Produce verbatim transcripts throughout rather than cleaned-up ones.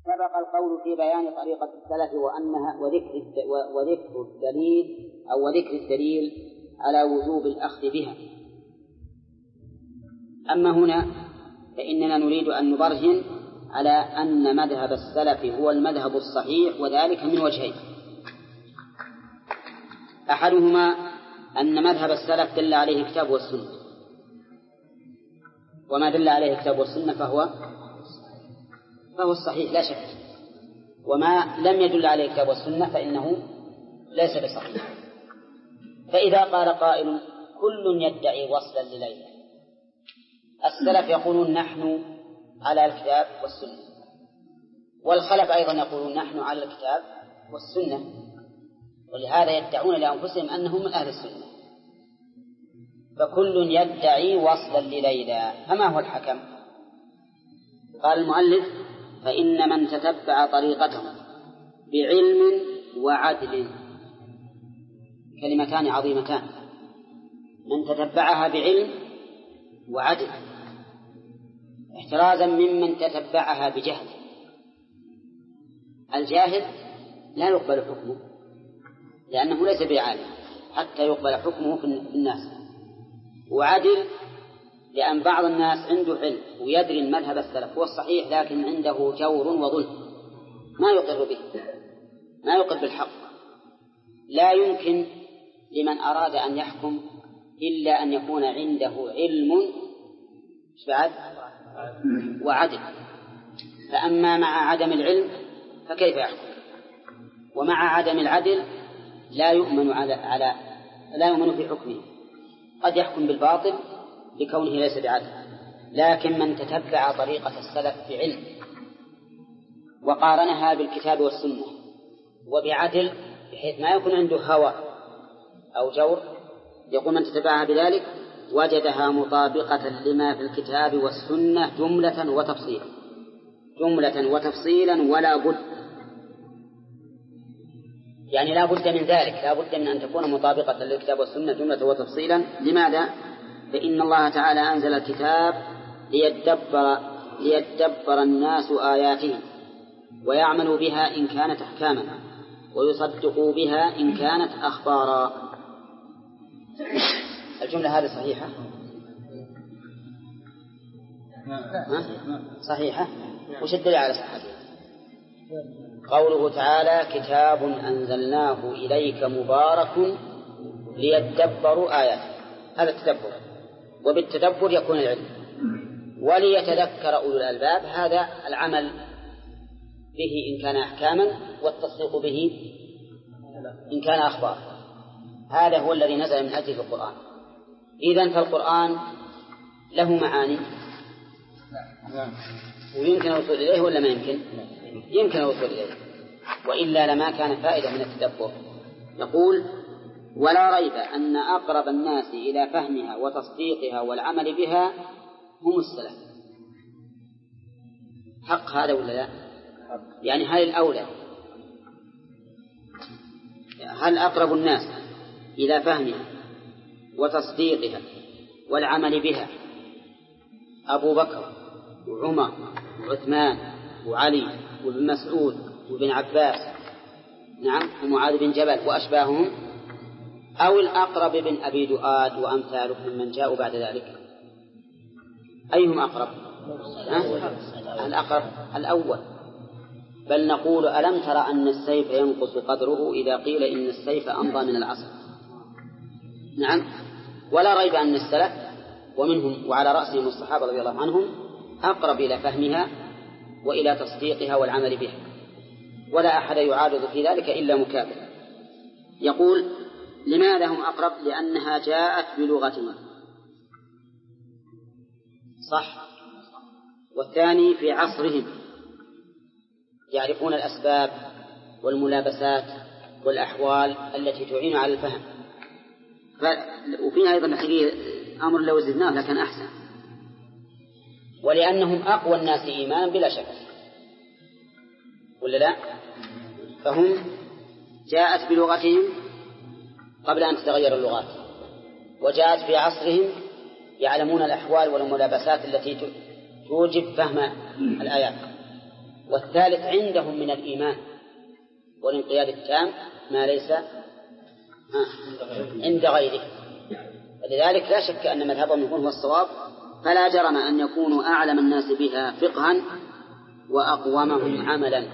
سبق القول في بيان طريقة السلف وأنها وذكر وذكر الدليل أو وذكر الدليل على وجوب الأخذ بها. أما هنا فإننا نريد أن نبرهن على أن مذهب السلف هو المذهب الصحيح، وذلك من وجهين. أحدهما أن مذهب السلف دل عليه الكتاب والسنة، وما دل عليه الكتاب والسنة فهو فهو الصحيح لا شك، وما لم يدل عليه الكتاب والسنة فإنه ليس بصحيح. فإذا قال قائل كل يدعي وصلا لليلى، السلف يقولون نحن على الكتاب والسنة، والخلف أيضا يقولون نحن على الكتاب والسنة، ولهذا يدعون لأنفسهم أنهم من أهل السنة. فكل يدعي وصلا لليلى، فما هو الحكم؟ قال المؤلف فإن من تتبع طريقته بعلم وعدل، كلمتان عظيمتان، من تتبعها بعلم وعدل، احترازا ممن تتبعها بجهل. الجاهل لا يقبل حكمه لأنه ليس بعالم حتى يقبل حكمه في الناس، وعدل لأن بعض الناس عنده علم ويدري المذهب السلف هو الصحيح، لكن عنده جور وظلم ما يقر به، ما يقر بالحق. لا يمكن لمن أراد أن يحكم إلا أن يكون عنده علم بعد وعدل، فأما مع عدم العلم فكيف يحكم؟ ومع عدم العدل لا يؤمن على على لا يؤمن في حكمه، قد يحكم بالباطل لكونه ليس بعدل. لكن من تتبع طريقة السلف بعلم وقارنها بالكتاب والسنة وبعدل بحيث ما يكون عنده هوى أو جور، يقول من تتبعها بذلك وجدها مطابقة لما في الكتاب والسنة جملة وتفصيلا، جملة وتفصيلا ولا بد، يعني لا بد من ذلك، لا بد من أن تكون مطابقة للكتاب والسنة جملة وتفصيلا. لماذا؟ فإن الله تعالى أنزل الكتاب ليدبر, ليدبر الناس آياته ويعملوا بها إن كانت أحكاما ويصدقوا بها إن كانت أخبارا. الجملة هذه صحيحة؟ صحيحة. وش الدليل على صحتها؟ قوله تعالى كتاب أنزلناه إليك مبارك ليتدبروا آياته، هذا التدبر، وبالتدبر يكون العلم، وليتذكر أولو الألباب، هذا العمل به إن كان أحكاما والتصديق به إن كان أخبار. هذا هو الذي نزل من أجله القرآن. إذن فالقرآن له معاني ويمكن الوصول إليه ولا ما يمكن؟ يمكن الوصول إليه، وإلا لما كان فائدة من التدبر. يقول ولا ريب أن أقرب الناس إلى فهمها وتصديقها والعمل بها هم السلف. حق هذا ولا لا؟ يعني هل الأولى، هل أقرب الناس إلى فهمها وتصديقها والعمل بها أبو بكر وعمر وعثمان وعلي وابن مسعود وابن عباس نعم ومعاذ بن جبل وأشباههم، أو الأقرب بن أبي دؤاد وأمثالهم من جاءوا بعد ذلك؟ أيهم أقرب؟ الأقرب الأول. بل نقول ألم ترى أن السيف ينقص قدره إذا قيل إن السيف أمضى من العصر؟ نعم. ولا ريب أن السلف ومنهم وعلى رأسهم الصحابة رضي الله عنهم أقرب إلى فهمها وإلى تصديقها والعمل بها، ولا أحد يعارض في ذلك إلا مكابر. يقول لماذا هم أقرب؟ لأنها جاءت بلغتنا، صح. والثاني في عصرهم يعرفون الأسباب والملابسات والأحوال التي تعين على الفهم. ف... وفيها أيضا حقيقة أمر لو زدناه لكن أحسن. ولأنهم أقوى الناس إيمانا بلا شك، ولا لا؟ فهم جاءت بلغتهم قبل أن تتغير اللغات، وجاءت في عصرهم يعلمون الأحوال والملابسات التي توجب فهم الآيات والثالث عندهم من الإيمان والانقياد التام ما ليس عند غيره. فلذلك لا شك أن مذهبهم يكون هو الصواب، فلا جرم أن يكونوا أعلم الناس بها فقها وأقومهم عملا.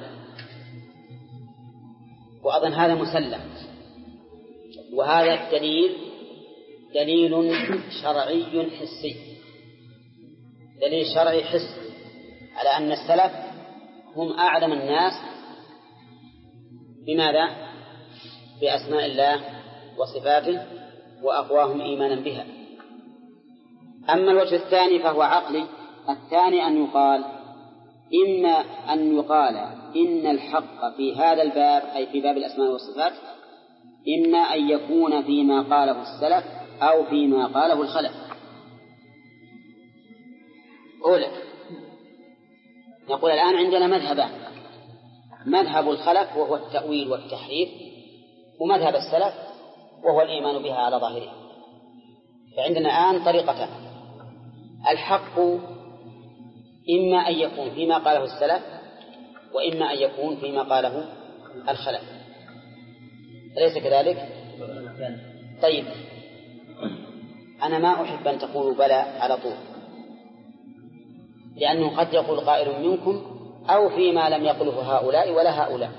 وأظن هذا مسلم. وهذا الدليل دليل شرعي حسي، دليل شرعي حسي على أن السلف هم أعلم الناس بماذا؟ بأسماء الله وصفاته وأقواهم إيمانا بها. أما الوجه الثاني فهو عقلي. الثاني أن يقال إما أن يقال إن الحق في هذا الباب أي في باب الأسماء والصفات إما أن يكون فيما قاله السلف أو فيما قاله الخلف. أولا نقول الآن عندنا مذهبان: مذهب الخلف وهو التأويل والتحريف، ومذهب السلف وهو الإيمان بها على ظاهرها. فعندنا الآن طريقتان: الحق إما أن يكون فيما قاله السلف وإما أن يكون فيما قاله الخلف، أليس كذلك؟ طيب، أنا ما أحب أن تقولوا بلى على طول، لأنه قد يقول قائل منكم أو فيما لم يقله هؤلاء ولا هؤلاء،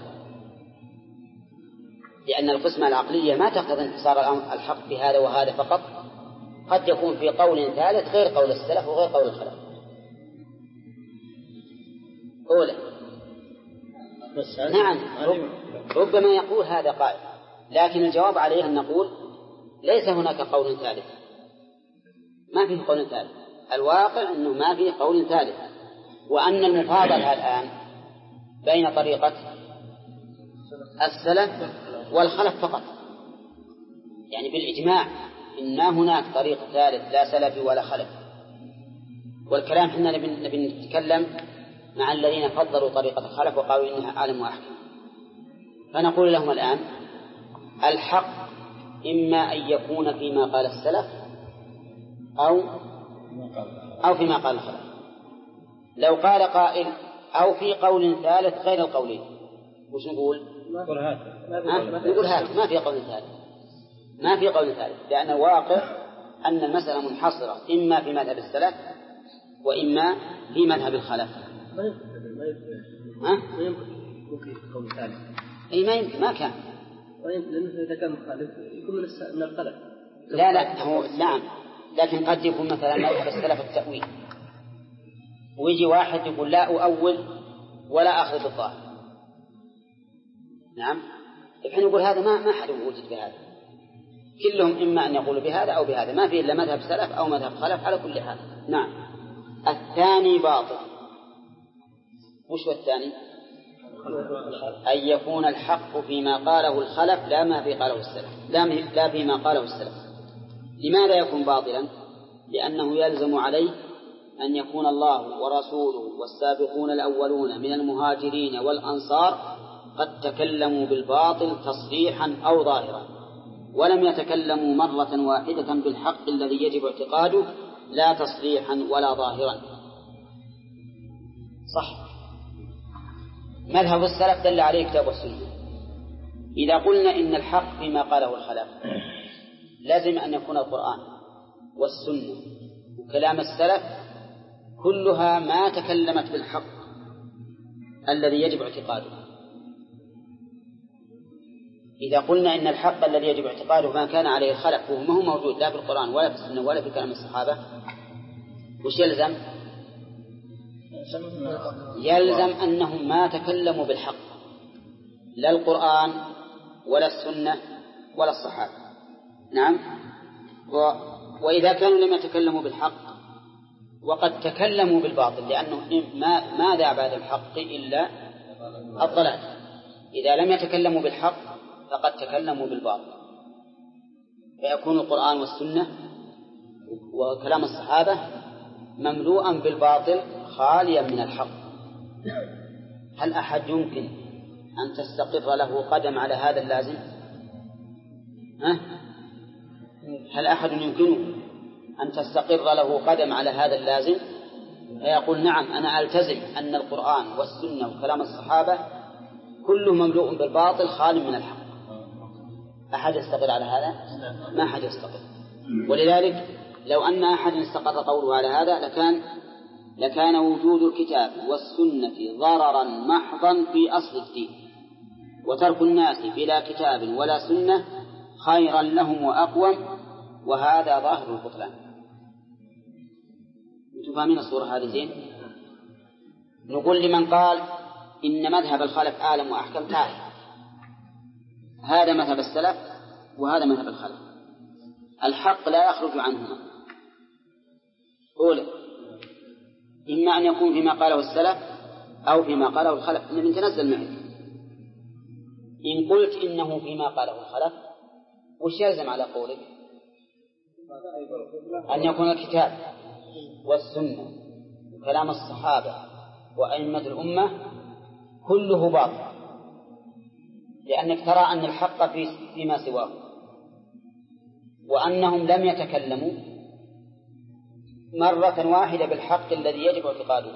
لأن القسمة العقلية ما تقتضي انتصار الحق في هذا وهذا فقط، قد يكون في قول ثالث غير قول السلف وغير قول الخلف. أولا نعم، ربما يقول هذا قائل، لكن الجواب عليه أن نقول ليس هناك قول ثالث، ما فيه قول ثالث. الواقع أنه ما فيه قول ثالث، وأن المفاضلة الآن بين طريقة السلف والخلف فقط، يعني بالإجماع إن هناك طريق ثالث لا سلفي ولا خلف. والكلام حنا نبي نتكلم مع الذين فضلوا طريقة الخلف وقالوا إنها أعلم وأحكم. فنقول لهم الآن الحق إما أن يكون فيما قال السلف أو أو فيما قال الخلف. لو قال قائل أو في قول ثالث غير القولين، وش نقول؟ نقول هات، ما في قول ثالث، ما في قول ثالث، لأن الواقع أن المسألة منحصرة إما في مذهب السلف وإما في مذهب الخلف. ها؟ ما يمكن قول ثالث. أي ما يمكن، ما كان. ويمكن لأنه إذا كان مخالف يكون من الخلف. لا لا هو نعم، لكن قد يكون مثلا مذهب السلف التأويل، ويجي واحد يقول لا أؤول ولا أخذ بالظاهر. نعم، الحين يقول هذا ما ما حد وجد بهذا، كلهم إما أن يقولوا بهذا أو بهذا، ما في إلا مذهب سلف أو مذهب خلف على كل حال. نعم. الثاني باطل. وش هو الثاني؟ أن يكون الحق فيما قاله الخلف لا ما في قاله السلف، لا, لا فيما قاله السلف. لماذا يكون باطلا؟ لأنه يلزم عليه أن يكون الله ورسوله والسابقون الأولون من المهاجرين والأنصار قد تكلموا بالباطل تصريحا أو ظاهرا، ولم يتكلموا مرة واحدة بالحق الذي يجب اعتقاده لا تصريحا ولا ظاهرا. صح. مذهب السلف دل عليه كتاب والسنة. إذا قلنا إن الحق فيما قاله الخلف لازم أن يكون القرآن والسنة وكلام السلف كلها ما تكلمت بالحق الذي يجب اعتقاده. إذا قلنا إن الحق الذي يجب اعتقاده ما كان عليه الخلف وهو ما هو موجود لا في القرآن ولا في السنة ولا في كلام الصحابة، وش يلزم؟ يلزم أنهم ما تكلموا بالحق، لا القرآن ولا السنة ولا الصحابة. نعم. و... وإذا كانوا لم يتكلموا بالحق وقد تكلموا بالباطل، لأنه ما ماذا بعد الحق إلا الضلال. إذا لم يتكلموا بالحق فقد تكلموا بالباطل، فيكون القرآن والسنة وكلام الصحابة مملوءا بالباطل خاليا من الحق. هل أحد يمكن أن تستقر له قدم على هذا اللازم؟ ها؟ هل أحد يمكنه أن تستقر له قدم على هذا اللازم؟ فيقول نعم أنا ألتزم أن القرآن والسنة وكلام الصحابة كله مملوء بالباطل خال من الحق. أحد يستقر على هذا؟ ما أحد يستقر. ولذلك لو أن أحد استقر قوله على هذا لكان لكان وجود الكتاب والسنة ضررا محضا في أصل الدين، وترك الناس بلا كتاب ولا سنة خيرا لهم وأقوم، وهذا ظاهر البطلان. أنتم فاهمين الصورة هذه زين؟ نقول لمن قال إن مذهب الخلف أعلم وأحكم تعالى، هذا مذهب السلف وهذا مذهب الخلف، الحق لا يخرج عنهما. أولا إما أن يكون فيما قاله السلف أو فيما قاله الخلف، إن من تنزل معه. إن قلت إنه فيما قاله الخلف وش يلزم على قولك؟ أن يكون الكتاب والسنة وكلام الصحابة وأئمة الأمة كله باطل، لأنك ترى أن الحق في فيما سواه، وأنهم لم يتكلموا مرة واحدة بالحق الذي يجب اعتقاده،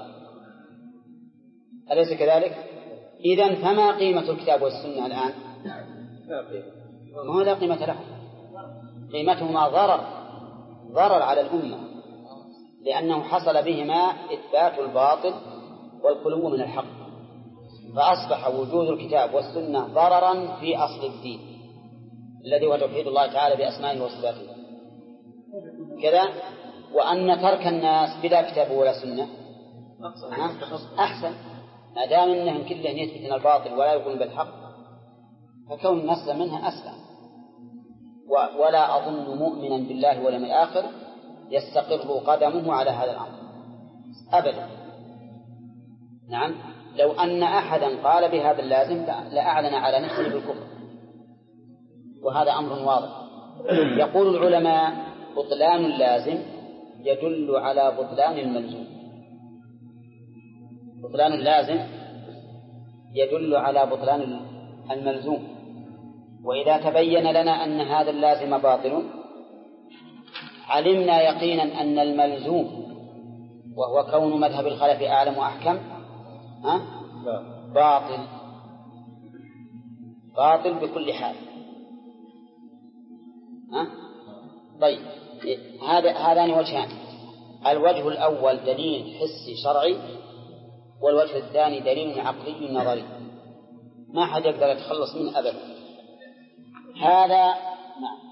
أليس كذلك؟ إذن فما قيمة الكتاب والسنة الآن؟ ما هو لا قيمة له، قيمتهما ضرر ضرر على الأمة، لأنه حصل بهما إثبات الباطل والخلو من الحق، فأصبح وجود الكتاب والسنة ضررا في أصل الدين الذي هو توحيد الله تعالى بأسمائه وصفاته كذا. وأن ترك الناس بلا كتاب ولا سنة أحسن، ما دام أنهم كلهم يثبتون الباطل ولا يقولون بالحق، فكون الناس منها أسلم. ولا أظن مؤمنا بالله واليوم الآخر يستقر قدمه على هذا الأمر أبدا. نعم، لو أن أحدا قال بهذا اللازم لأعلن على نفسه بالكفر، وهذا أمر واضح. يقول العلماء بطلان اللازم يدل على بطلان الملزوم. بطلان اللازم يدل على بطلان الملزوم، وإذا تبين لنا أن هذا اللازم باطل علمنا يقينا أن الملزوم وهو كون مذهب الخلف أعلم وأحكم ها؟ باطل باطل بكل حال. ها؟ طيب هذا هذان وجهان، الوجه الأول دليل حسي شرعي، والوجه الثاني دليل عقلي نظري ما حد يقدر يتخلص منه أبدا. هذا نعم.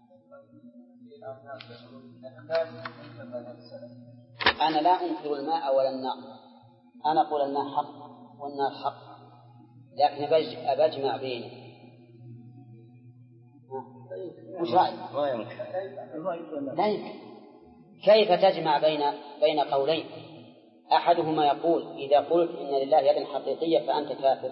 أنا لا أنكر الماء ولا النار، أنا أقول الماء حق والنار حق، لكن أبجمع بينه. مش رأيك؟ لا يمكن. كيف تجمع بين بين قولين؟ أحدهما يقول إذا قلت إن لله يد حقيقية فأنت كافر.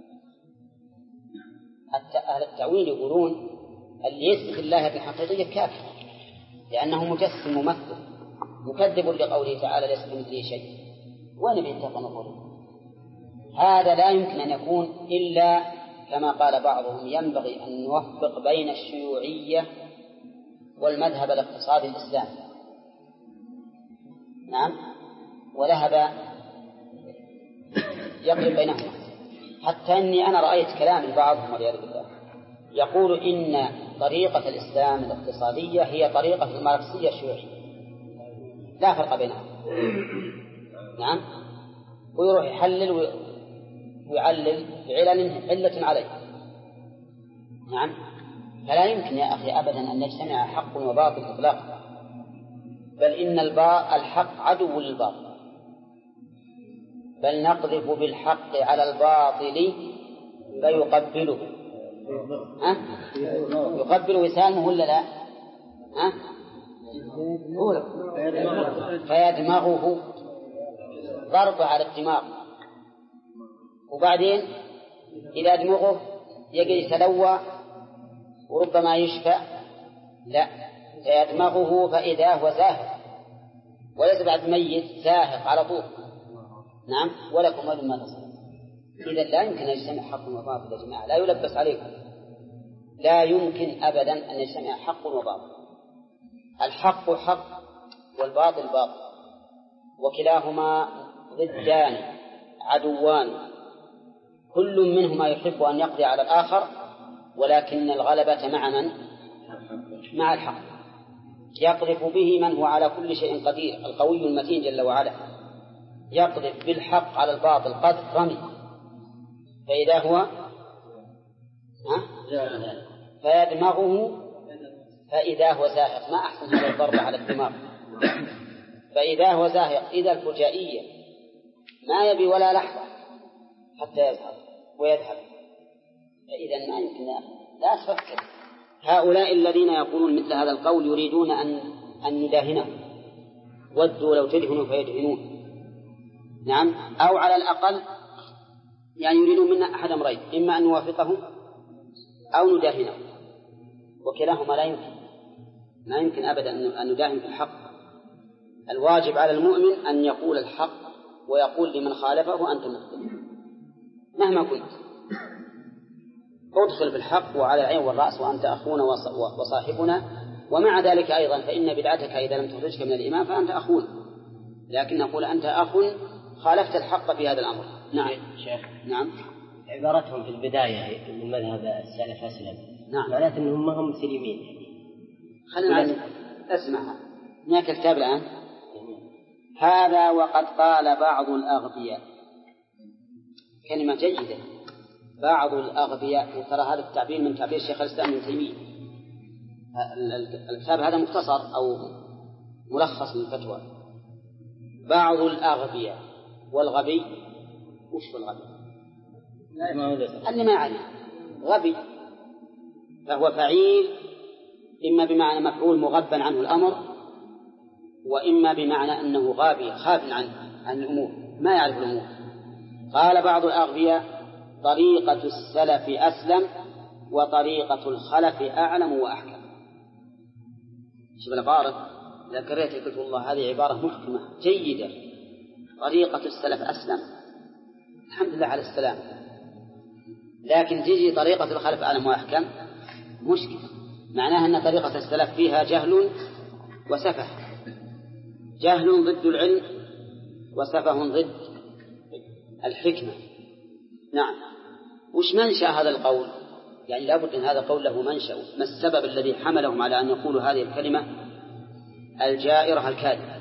أهل التأويل يقولون اللي يثبت الله يد حقيقية كافر، لأنه مجسم ممثل مكذب لقوله تعالى ليس كمثله شيء. وين بيتفق نقول هذا لا يمكن أن يكون إلا كما قال بعضهم ينبغي أن نوفق بين الشيوعية والمذهب الاقتصادي الإسلامي. نعم، ولهذا يقرب بينهما، حتى أني أنا رأيت كلام بعضهم والعياذ بالله يقول إن طريقة الإسلام الاقتصادية هي طريقة الماركسية الشيوعية، لا فرق بينها. نعم، ويروح يحلل ويعلل بعلل علة عليه. نعم، فلا يمكن يا أخي أبدا أن نجتمع حق وباطل إطلاقا، بل إن الحق عدو للباطل، بل نقذف بالحق على الباطل فيقبله. ها؟ يقبل وسامه ولا لا؟ ها؟ فيدمغه ضرب على الدماغ، وبعدين إذا دمغه يجي يتلوى وربما يشفى. لا، فيدمغه فإذا هو زاهق، وليس بعد ميت زاهق على طول. نعم، ولكم ولم ما تصل. إذا لا يمكن أن يجتمع حق وباطل يا جماعة، لا يلبس عليكم، لا يمكن أبدا أن يجتمع حق وباطل. الحق حق والباطل باطل، وكلاهما ضدان عدوان، كل منهما يحب أن يقضي على الآخر، ولكن الغلبة مع من؟ مع الحق. يقذف به من هو على كل شيء قدير، القوي المتين جل وعلا، يقذف بالحق على الباطل قذف رمي، فإذا هو فيدمغه فإذا هو زاهق. ما أحسن هذا الضرب على الدماغ. فإذا هو زاهق، إذا الفجائية ما يبي ولا لحظة حتى يذهب ويذهب، فإذا ما يمكن لا تفكر. هؤلاء الذين يقولون مثل هذا القول يريدون أن أن نداهنهم، ودوا لو تدهنوا فيدهنون. نعم، أو على الأقل يعني يريدون منا أحد أمرين، إما أن نوافقهم أو نداهنهم، وكلاهما لا يمكن. ما يمكن أبدا أن نداهن في الحق. الواجب على المؤمن أن يقول الحق ويقول لمن خالفه أنت مخطئ مهما كنت، ادخل بالحق وعلى العين والرأس وأنت أخونا وصاحبنا. ومع ذلك أيضا فإن بدعتك إذا لم تخرجك من الإيمان فأنت أخونا، لكن نقول أنت أخ خالفت الحق في هذا الأمر. نعم شيخ. نعم. عبارتهم في البداية من مذهب السلف أسلم. نعم. معناته أنهم ما هم مسلمين. خلينا أسمع هناك الكتاب الآن. هذا وقد قال بعض الأغبياء، كلمة جيدة، بعض الأغبياء، وترى هذا التعبير من تعبير الشيخ الإسلام ابن تيمية. الكتاب هذا مختصر أو ملخص للفتوى. بعض الأغبياء، والغبي وش هو الغبي؟ اللي ما عليه غبي، فهو فعيل إما بمعنى مفعول مغبا عنه الأمر، وإما بمعنى أنه غابي خاب عن عن الأمور، ما يعرف الأمور. قال بعض الأغبياء: طريقة السلف أسلم وطريقة الخلف أعلم وأحكم. شوف العبارة، إذا قرأت قلت والله هذه عبارة محكمة جيدة. طريقة السلف أسلم، الحمد لله على السلام. لكن تيجي طريقة الخلف أعلم وأحكم، مشكلة. معناها أن طريقة السلف فيها جهل وسفه، جهل ضد العلم وسفه ضد الحكمة. نعم. وش منشأ هذا القول؟ يعني لابد أن هذا القول له منشأ. ما السبب الذي حملهم على أن يقولوا هذه الكلمة الجائرة الكاذبة؟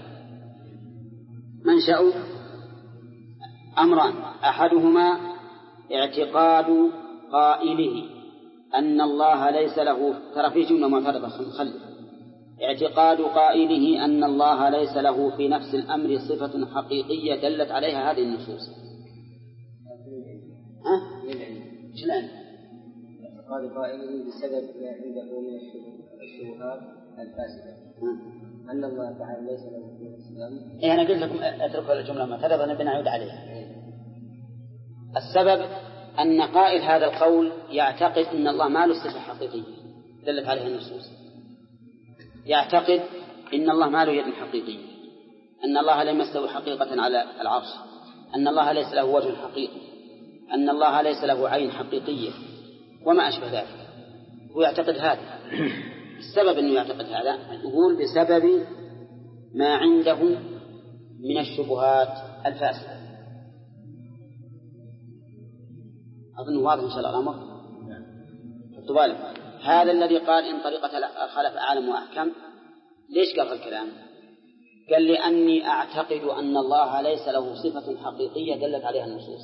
منشأ أمران: أحدهما اعتقاد قائله أن الله ليس له، ترى في جملة معترضة خلف، اعتقاد قائله أن الله ليس له في نفس الأمر صفة حقيقية دلت عليها هذه النصوص. ها؟ ايش الآن؟ اعتقاد قائله بسبب ما عنده من الشبهات الفاسدة أن الله تعالى ليس له في نفس الأمر. إيه أنا قلت لكم أتركوا الجملة معترضة نبي نعود عليها. السبب أن قائل هذا القول يعتقد أن الله ما له صفة حقيقية دلت عليها النصوص، يعتقد أن الله ما له يد حقيقية، أن الله لم يستوي حقيقة على العرش، أن الله ليس له وجه حقيقي، أن الله ليس له عين حقيقية وما أشبه ذلك. هو يعتقد هذا. السبب أنه يعتقد هذا يقول بسبب ما عنده من الشبهات الفاسدة. أظن واضح إن شاء الله الأمر. حطوا بالك، هذا الذي قال إن طريقة الخلف أعلم وأحكم، ليش قال الكلام؟ قال لأني أعتقد أن الله ليس له صفة حقيقية دلت عليها النصوص.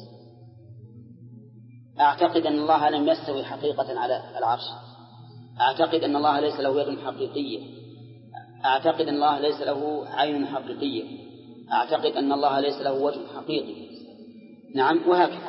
أعتقد أن الله لم يستوي حقيقة على العرش، أعتقد أن الله ليس له يد حقيقية، أعتقد أن الله ليس له عين حقيقية، أعتقد أن الله ليس له وجه حقيقي. نعم، وهكذا.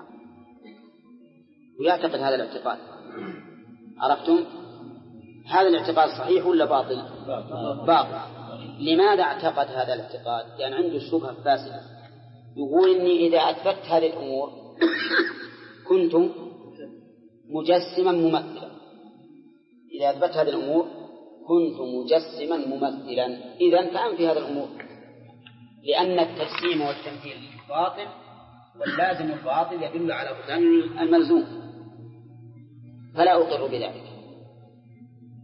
ويعتقد هذا الاعتقاد. عرفتم؟ هذا الاعتقاد صحيح ولا باطل؟ باطل. لماذا اعتقد هذا الاعتقاد؟ لأن يعني عنده شبهة فاسدة. يقول إني إذا أثبت هذه الأمور كنت مجسما ممثلا. إذا أثبت هذه الأمور كنت مجسما ممثلا. إذن فأنفي هذه الأمور، لأن التجسيم والتمثيل باطل، واللازم الباطل يدل على بطلان الملزوم، فلا أقر بذلك.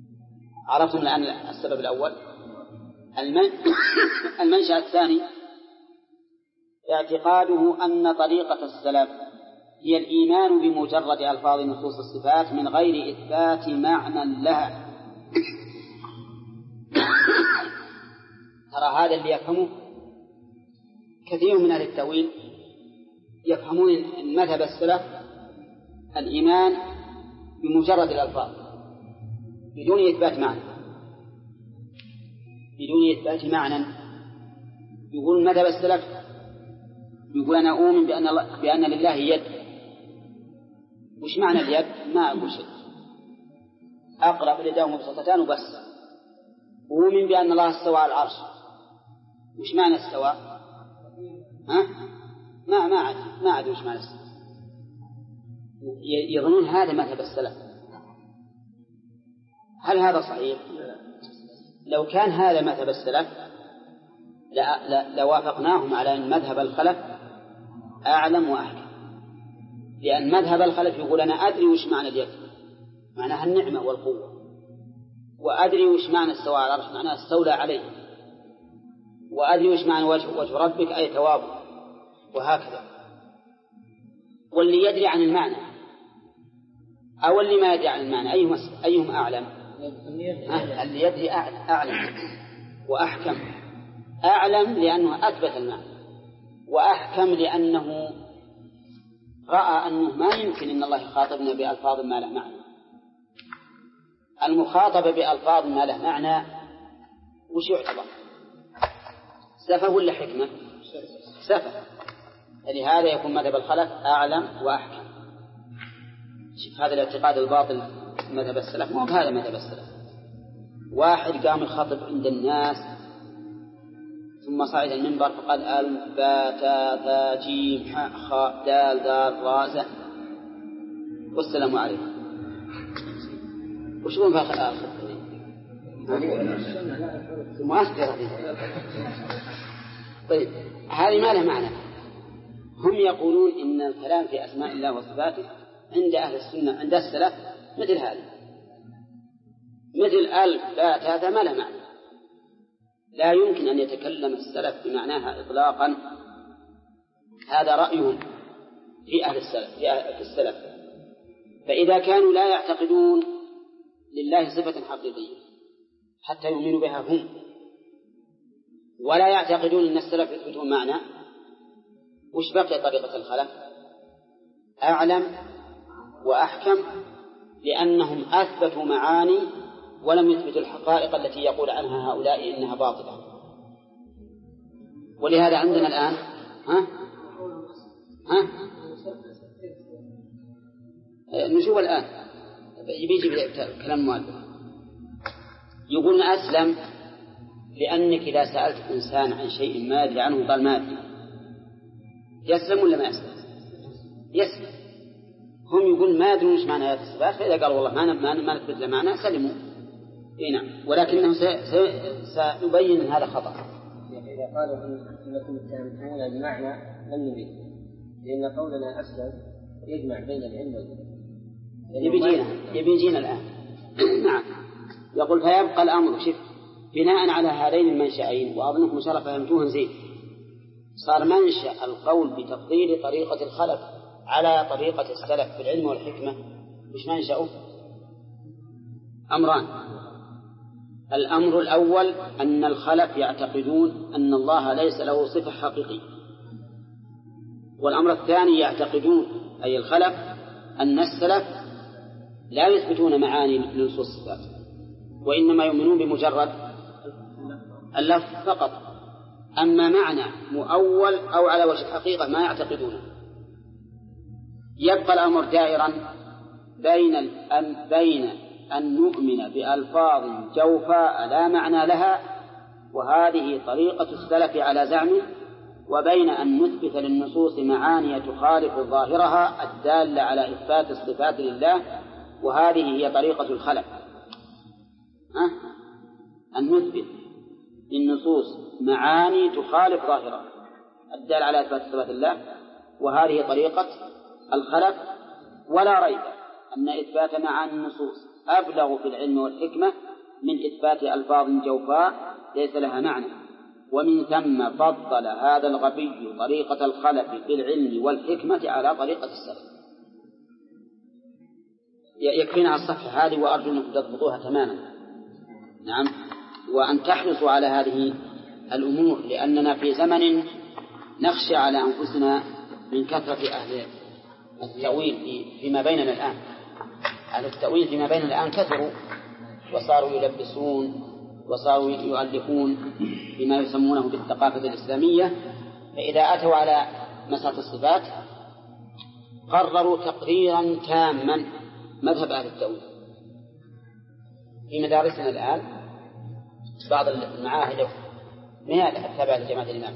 عرفتم الآن السبب الأول. المنشأ الثاني اعتقاده أن طريقة السلف هي الإيمان بمجرد ألفاظ نصوص الصفات من غير إثبات معنى لها. ترى هذا اللي يفهمه كثير من أهل التأويل، يفهمون مذهب السلف الإيمان بمجرد الألفاظ بدون إثبات معنى، بدون إثبات معنى. يقول مذهب السلف يقول أنا أؤمن بأن, الله بأن لله يد. وش معنى اليد؟ ما أقول شيء، أقرب اليداه مبسوطتان وبس. أؤمن بأن الله استوى على العرش. وش معنى استوى؟ ها؟ ما ما عاد ما عاد وش معنى استوى. يظنون هذا مذهب السلف. هل هذا صحيح؟ لو كان هذا مذهب السلف لوافقناهم على أن مذهب الخلف أعلم وأحكم، لأن مذهب الخلف يقول أنا أدري وش معنى اليد، معناها النعمة والقوة، وأدري وش معنى استوى على العرش، معناها استولى عليه، وأدري وش معنى وجه, وجه ربك أي ثوابه، وهكذا. واللي يدري عن المعنى أو اللي ما يدري عن المعنى أيهم, أيهم أعلم؟ اللي يدري أعلم وأحكم. أعلم لأنه أثبت المعنى، وأحكم لأنه رأى أنه ما يمكن أن الله يخاطبنا بألفاظ ما له معنى. المخاطبة بألفاظ ما له معنى وش يعتبر؟ سفه ولا حكمة؟ سفه. لهذا يكون مذهب الخلف أعلم وأحكم. شوف هذا الاعتقاد الباطل مذهب السلف، مو بهذا مذهب السلف. واحد قام يخاطب عند الناس ثم صعد المنبر فقال ألف باء تاء ثاء جيم حاء خاء دال دال راء زاء والسلام عليكم. وش يقولون في الآخر؟ مؤثرة. طيب هذه ما له معنى. هم يقولون إن الكلام في أسماء الله وصفاته عند أهل السنة عند السلف مثل هذا، مثل ألف باء تاء ثاء ما له معنى. لا يمكن أن يتكلم السلف بمعناها إطلاقا. هذا رأيهم في أهل السلف في السلف. فإذا كانوا لا يعتقدون لله صفة حقيقية حتى يؤمنوا بها هم، ولا يعتقدون أن السلف يثبتون معنى، وش بقي طريقة الخلف؟ أعلم وأحكم، لأنهم أثبتوا معاني ولم يثبتوا الحقائق التي يقول عنها هؤلاء إنها باطلة. ولهذا عندنا الآن ها ها نشوف الآن بيجي كلام مؤلف يقول أسلم لأنك إذا سألت إنسان عن شيء ما يدري عنه قال ما أدري، يسلم ولا ما يسلم؟ يسلم. هم يقول ما يدرون ايش معنى آيات الصفات، فإذا قال والله ما ما ما نثبت له معنى سلموا. إيه نعم، ولكنه سيبين أن هذا خطأ. إذا قالوا إنكم تفهمون بمعنى لم نريد، لأن قولنا أسلم يجمع بين العلم والعلم. يبيجينا يبيجينا الآن. نعم. يقول فيبقى الأمر شف بناء على هذين المنشأين، وأظنكم إن شاء الله فهمتوها زين. صار منشأ القول بتفضيل طريقة الخلف على طريقة السلف في العلم والحكمة. مش منشأه أمران. الأمر الأول أن الخلف يعتقدون أن الله ليس له صفة حقيقية، والأمر الثاني يعتقدون أي الخلف أن السلف لا يثبتون معاني لنصوص الصفات، وإنما يؤمنون بمجرد اللفظ فقط، أما معنى مؤول أو على وجه الحقيقة ما يعتقدونه. يبقى الأمر دائرا بين أن بين أن نؤمن بألفاظ جوفاء لا معنى لها، وهذه طريقة السلف على زعمه، وبين أن نثبت للنصوص معاني تخالف ظاهرها الدالة على إثبات الصفات لله، وهذه هي طريقة الخلف. أه؟ أن نثبت للنصوص معاني تخالف ظاهرها الدالة على إثبات الصفات لله، وهذه طريقة الخلف. ولا ريب أن إثبات معاني النصوص أبلغ في العلم والحكمة من إثبات ألفاظ جوفاء ليس لها معنى. ومن ثم فضل هذا الغبي طريقة الخلف بالعلم والحكمة على طريقة السلف. يكفينا على الصفحة هذه، وأرجو أنكم تضبطوها تماما. نعم، وأن تحرصوا على هذه الأمور، لأننا في زمن نخشى على أنفسنا من كثرة أهل التأويل فيما بيننا الآن. أهل التأويل فيما بيننا الآن كثروا، وصاروا يلبسون وصاروا يؤلفون بما يسمونه بالثقافة الإسلامية. فإذا أتوا على مسألة الصفات قرروا تقريرا تاما مذهب أهل التأويل. في مدارسنا الآن بعض المعاهد من التابعة لجماعة الإمام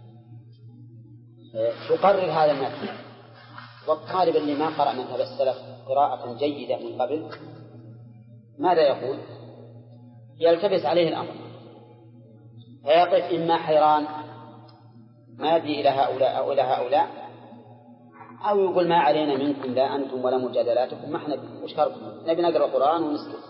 تقرر هذا المذهب، والطالب اللي ما قرأ مذهب السلف قراءة جيدة من قبل ماذا يقول؟ يلتبس عليه الأمر، فيقف إما حيران ما يدري إلى هؤلاء أو إلى هؤلاء، أو يقول ما علينا منكم لا أنتم ولا مجادلاتكم، ما احنا مشكلكم، نبي نقرأ القرآن ونسكت.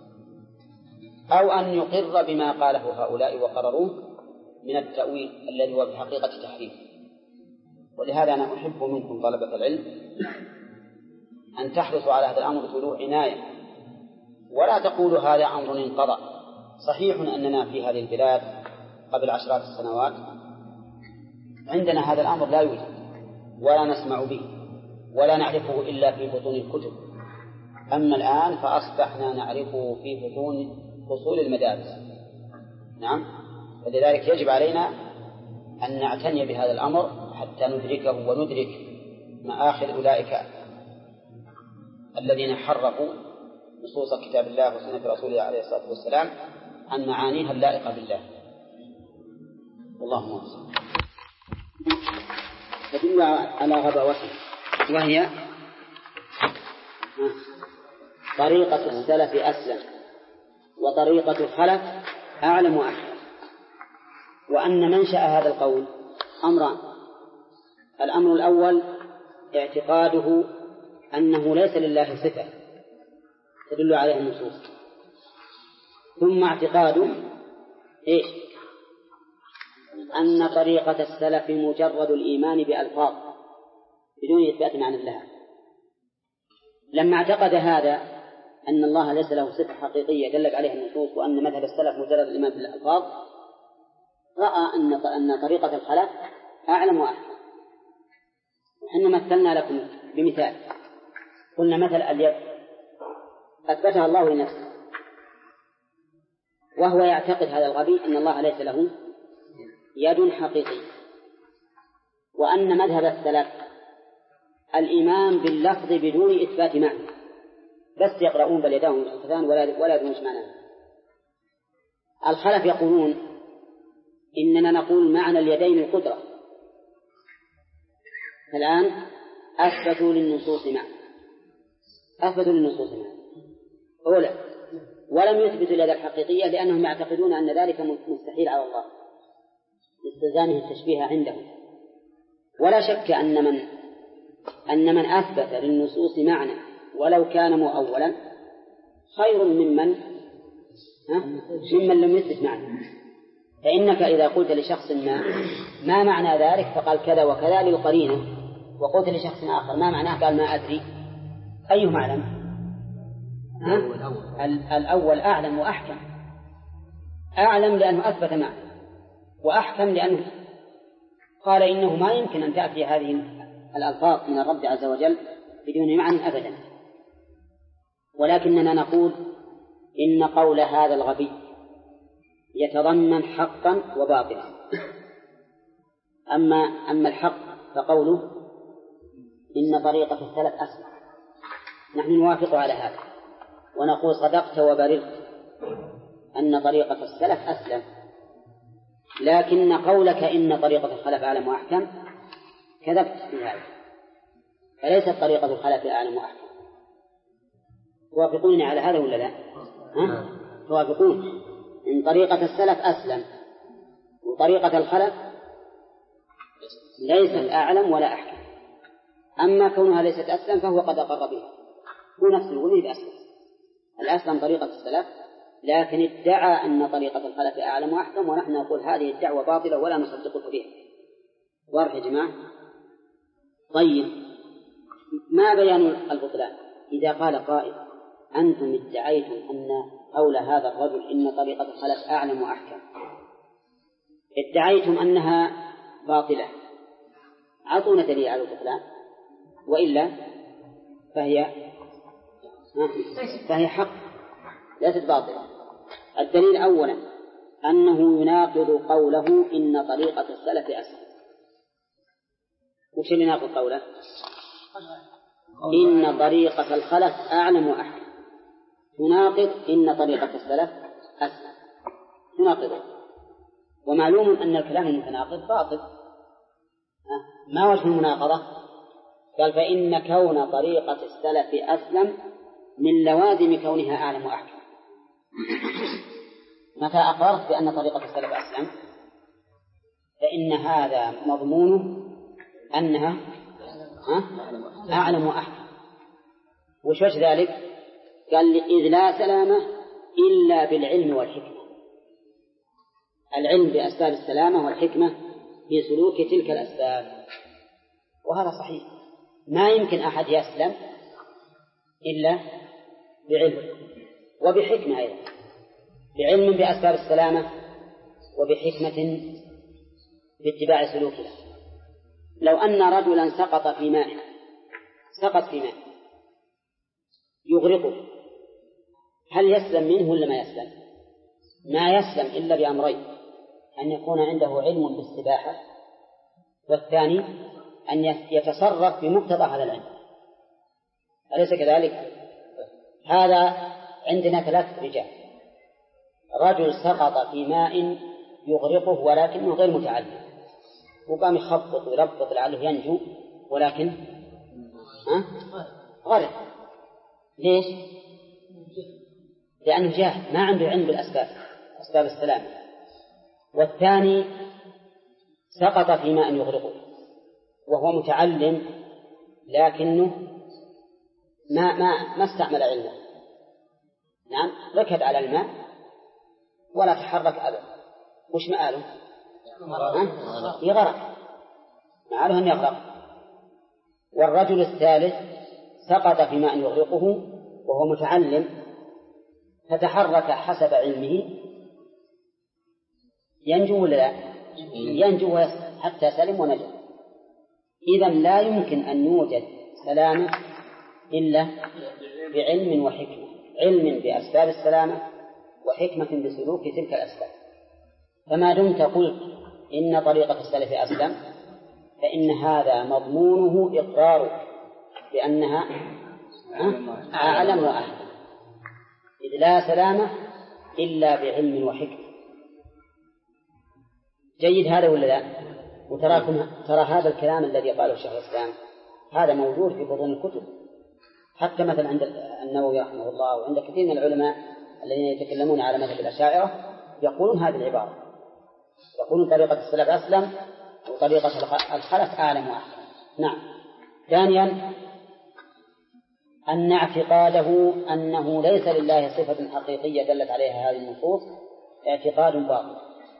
أو أن يقر بما قاله هؤلاء وقرروه من التأويل الذي هو بحقيقة تحريف. ولهذا أنا أحب منكم طلبة العلم أن تحرصوا على هذا الأمر بطلوع عناية، ولا تقولوا هذا أمر انقضى. صحيح أننا في هذه البلاد قبل عشرات السنوات عندنا هذا الأمر لا يوجد ولا نسمع به ولا نعرفه إلا في بطون الكتب، أما الآن فأصبحنا نعرفه في بطون فصول المدارس. نعم، فلذلك يجب علينا أن نعتني بهذا الأمر حتى ندركه وندرك مآخذ أولئك الذين حرفوا نصوص كتاب الله وسنة رسوله عليه الصلاة والسلام عن معانيها اللائقة بالله. اللهم صل. تدل على غباوته، وهي طريقة السلف أسلم وطريقة الخلف أعلم وأحكم. وأن منشأ هذا القول أمران: الأمر الأول اعتقاده أنه ليس لله صفة تدل عليها النصوص، ثم اعتقاده إيش؟ أن طريقة السلف مجرد الإيمان بألفاظ بدون إثبات معنى لها. لما اعتقد هذا أن الله ليس له صفة حقيقية دلت عليها النصوص، وأن مذهب السلف مجرد الإيمان بالألفاظ، رأى أن أن طريقة الخلف أعلم وأحكم. وحنا مثلنا لكم بمثال، قلنا مثل اليد أثبتها الله لنفسه، وهو يعتقد هذا الغبي أن الله ليس له يد حقيقية، وأن مذهب السلف الإيمان باللفظ بدون إثبات معنى، بس يقرؤون بل يداهم يبسطان ولا يدرون ايش معناه. الخلف يقولون إننا نقول معنى اليدين القدرة، الآن أثبتوا للنصوص معنى، أثبتوا للنصوص معنى أولا، ولم يثبتوا اليد الحقيقية لأنهم يعتقدون أن ذلك مستحيل على الله لاستلزامه التشبيه عندهم. ولا شك أن من أن من أثبت للنصوص معنى ولو كان مؤولا خير ممن ممن لم يثبت معنى. فإنك إذا قلت لشخص ما ما معنى ذلك فقال كذا وكذا للقرينة، وقلت لشخص آخر ما معناه قال ما أدري، أيهما أعلم؟ الأول أعلم وأحكم. أعلم لأنه أثبت معنى، وأحكم لأنه قال إنه ما يمكن أن تأتي هذه الألفاظ من الرب عز وجل بدون معنى أبدا. ولكننا نقول إن قول هذا الغبي يتضمن حقا وباطلا. أما أما الحق فقوله إن طريقة السلف أسلم، نحن نوافق على هذا ونقول صدقت وبررت أن طريقة السلف أسلم، لكن قولك إن طريقة الخلف أعلم وأحكم كذبت في هذا، فليست طريقة الخلف أعلم وأحكم. توافقوني على هذا ولا لا؟ ها؟ توافقون إن طريقة السلف أسلم وطريقة الخلف ليست أعلم ولا أحكم. أما كونها ليست أسلم فهو قد أقر بها، هو نفسه وليه بأسلم. الأسلم طريقة السلف لكن ادعى أن طريقة الخلف أعلم وأحكم، ونحن نقول هذه الدعوة باطلة ولا نصدقك بها. واضح يا جماعة؟ طيب، ما بيان البطلان؟ إذا قال قائل أنتم ادعيتم أن قول هذا الرجل إن طريقة الخلف أعلم وأحكم، ادعيتم أنها باطلة، أعطونا دليل على البطلان، وإلا فهي فهي حق ليست باطلة. الدليل أولا أنه يناقض قوله إن طريقة السلف أسهل. وش اللي يناقض قوله؟ إن طريقة الخلف أعلم وأحكم. تناقض إن طريقة السلف أسهل، تناقضه. ومعلوم أن الكلام المتناقض باطل. ما وجه المناقضة؟ قال فإن كون طريقة السلف أسلم من لوازم كونها أعلم وأحكم. متى أقررت بأن طريقة السلف أسلم فإن هذا مضمونه أنها أعلم وأحكم. وش وجه ذلك؟ قال إذ لا سلامة إلا بالعلم والحكمة. العلم بأسباب السلامة والحكمة في سلوك تلك الأسباب. وهذا صحيح، ما يمكن أحد يسلم إلا بعلم وبحكمة أيضا، بعلم بأسباب السلامة وبحكمة باتباع سلوكها. لو أن رجلا سقط في ماء سقط في ماء يغرقه، هل يسلم منه ولا ما يسلم؟ ما يسلم إلا بأمرين: أن يكون عنده علم بالسباحة، والثاني أن يتصرف بمقتضى هذا العلم. أليس كذلك؟ هذا عندنا ثلاث رجال: رجل سقط في ماء يغرقه ولكنه غير متعلم، وقام يخبط ويربط لعله ينجو، ولكن ها؟ غرق. ليش؟ لأنه جاهل، ما عنده علم بالأسباب، أسباب السلام. والثاني سقط في ماء يغرقه وهو متعلم، لكنه ما ما ما استعمل علمه. نعم، ركب على الماء ولا تحرك أبدا. وش مآله؟ يغرق، مآله أن يغرق. والرجل الثالث سقط في ماء يغرقه وهو متعلم، فتحرك حسب علمه، ينجو ولا لا؟ ينجو حتى سلم ونجا. إذن لا يمكن أن يوجد سلامة إلا بعلم وحكمة، علم بأسباب السلامة وحكمة بسلوك تلك الأسباب. فما دمت قلت إن طريقة السلف أسلم فإن هذا مضمونه إقرار بأنها أعلم وأحكم، إذ لا سلامة إلا بعلم وحكمة. جيد هذا ولا لا؟ وتراكم ترى هذا الكلام الذي قاله الشيخ الإسلام هذا موجود في بطون الكتب، حتى مثلا عند النووي رحمه الله وعند كثير من العلماء الذين يتكلمون على مذهب الأشاعرة يقولون هذه العبارة، يقولون طريقة السلف أسلم وطريقة الخلف أعلم وأحكم. نعم. ثانيا أن اعتقاده أنه ليس لله صفة حقيقية دلت عليها هذه النصوص اعتقاد باطل.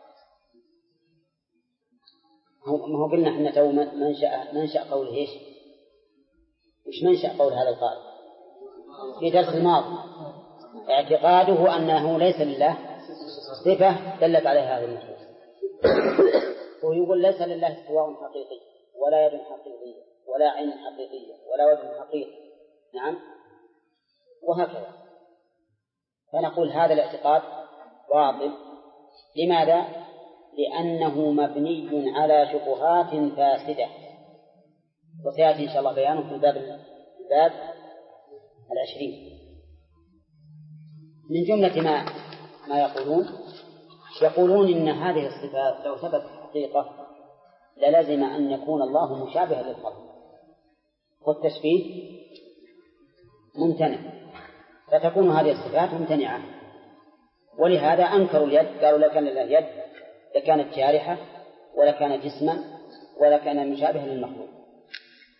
ما هو قلنا احنا تو منشأ منشأ قوله ايش؟ وش منشأ قول هذا القائل في درس الماضي؟ اعتقاده أنه ليس لله صفة دلت عليها هذه النصوص. ويقول ليس لله استواء حقيقي ولا يد حقيقية ولا عين حقيقية ولا وجه حقيقي. نعم، وهكذا. فنقول هذا الاعتقاد باطل. لماذا؟ لأنه مبني على شبهات فاسدة، وسيأتي إن شاء الله بيانه في الباب الباب العشرين. من جملة ما ما يقولون يقولون إن هذه الصفات لو ثبت حقيقة للزم أن يكون الله مشابها للخلق، والتشبيه ممتنع، فتكون هذه الصفات ممتنعة. ولهذا أنكروا اليد، قالوا لو كان لله يد لكانت جارحة ولا كان جسما ولا كان مشابها للمخلوق،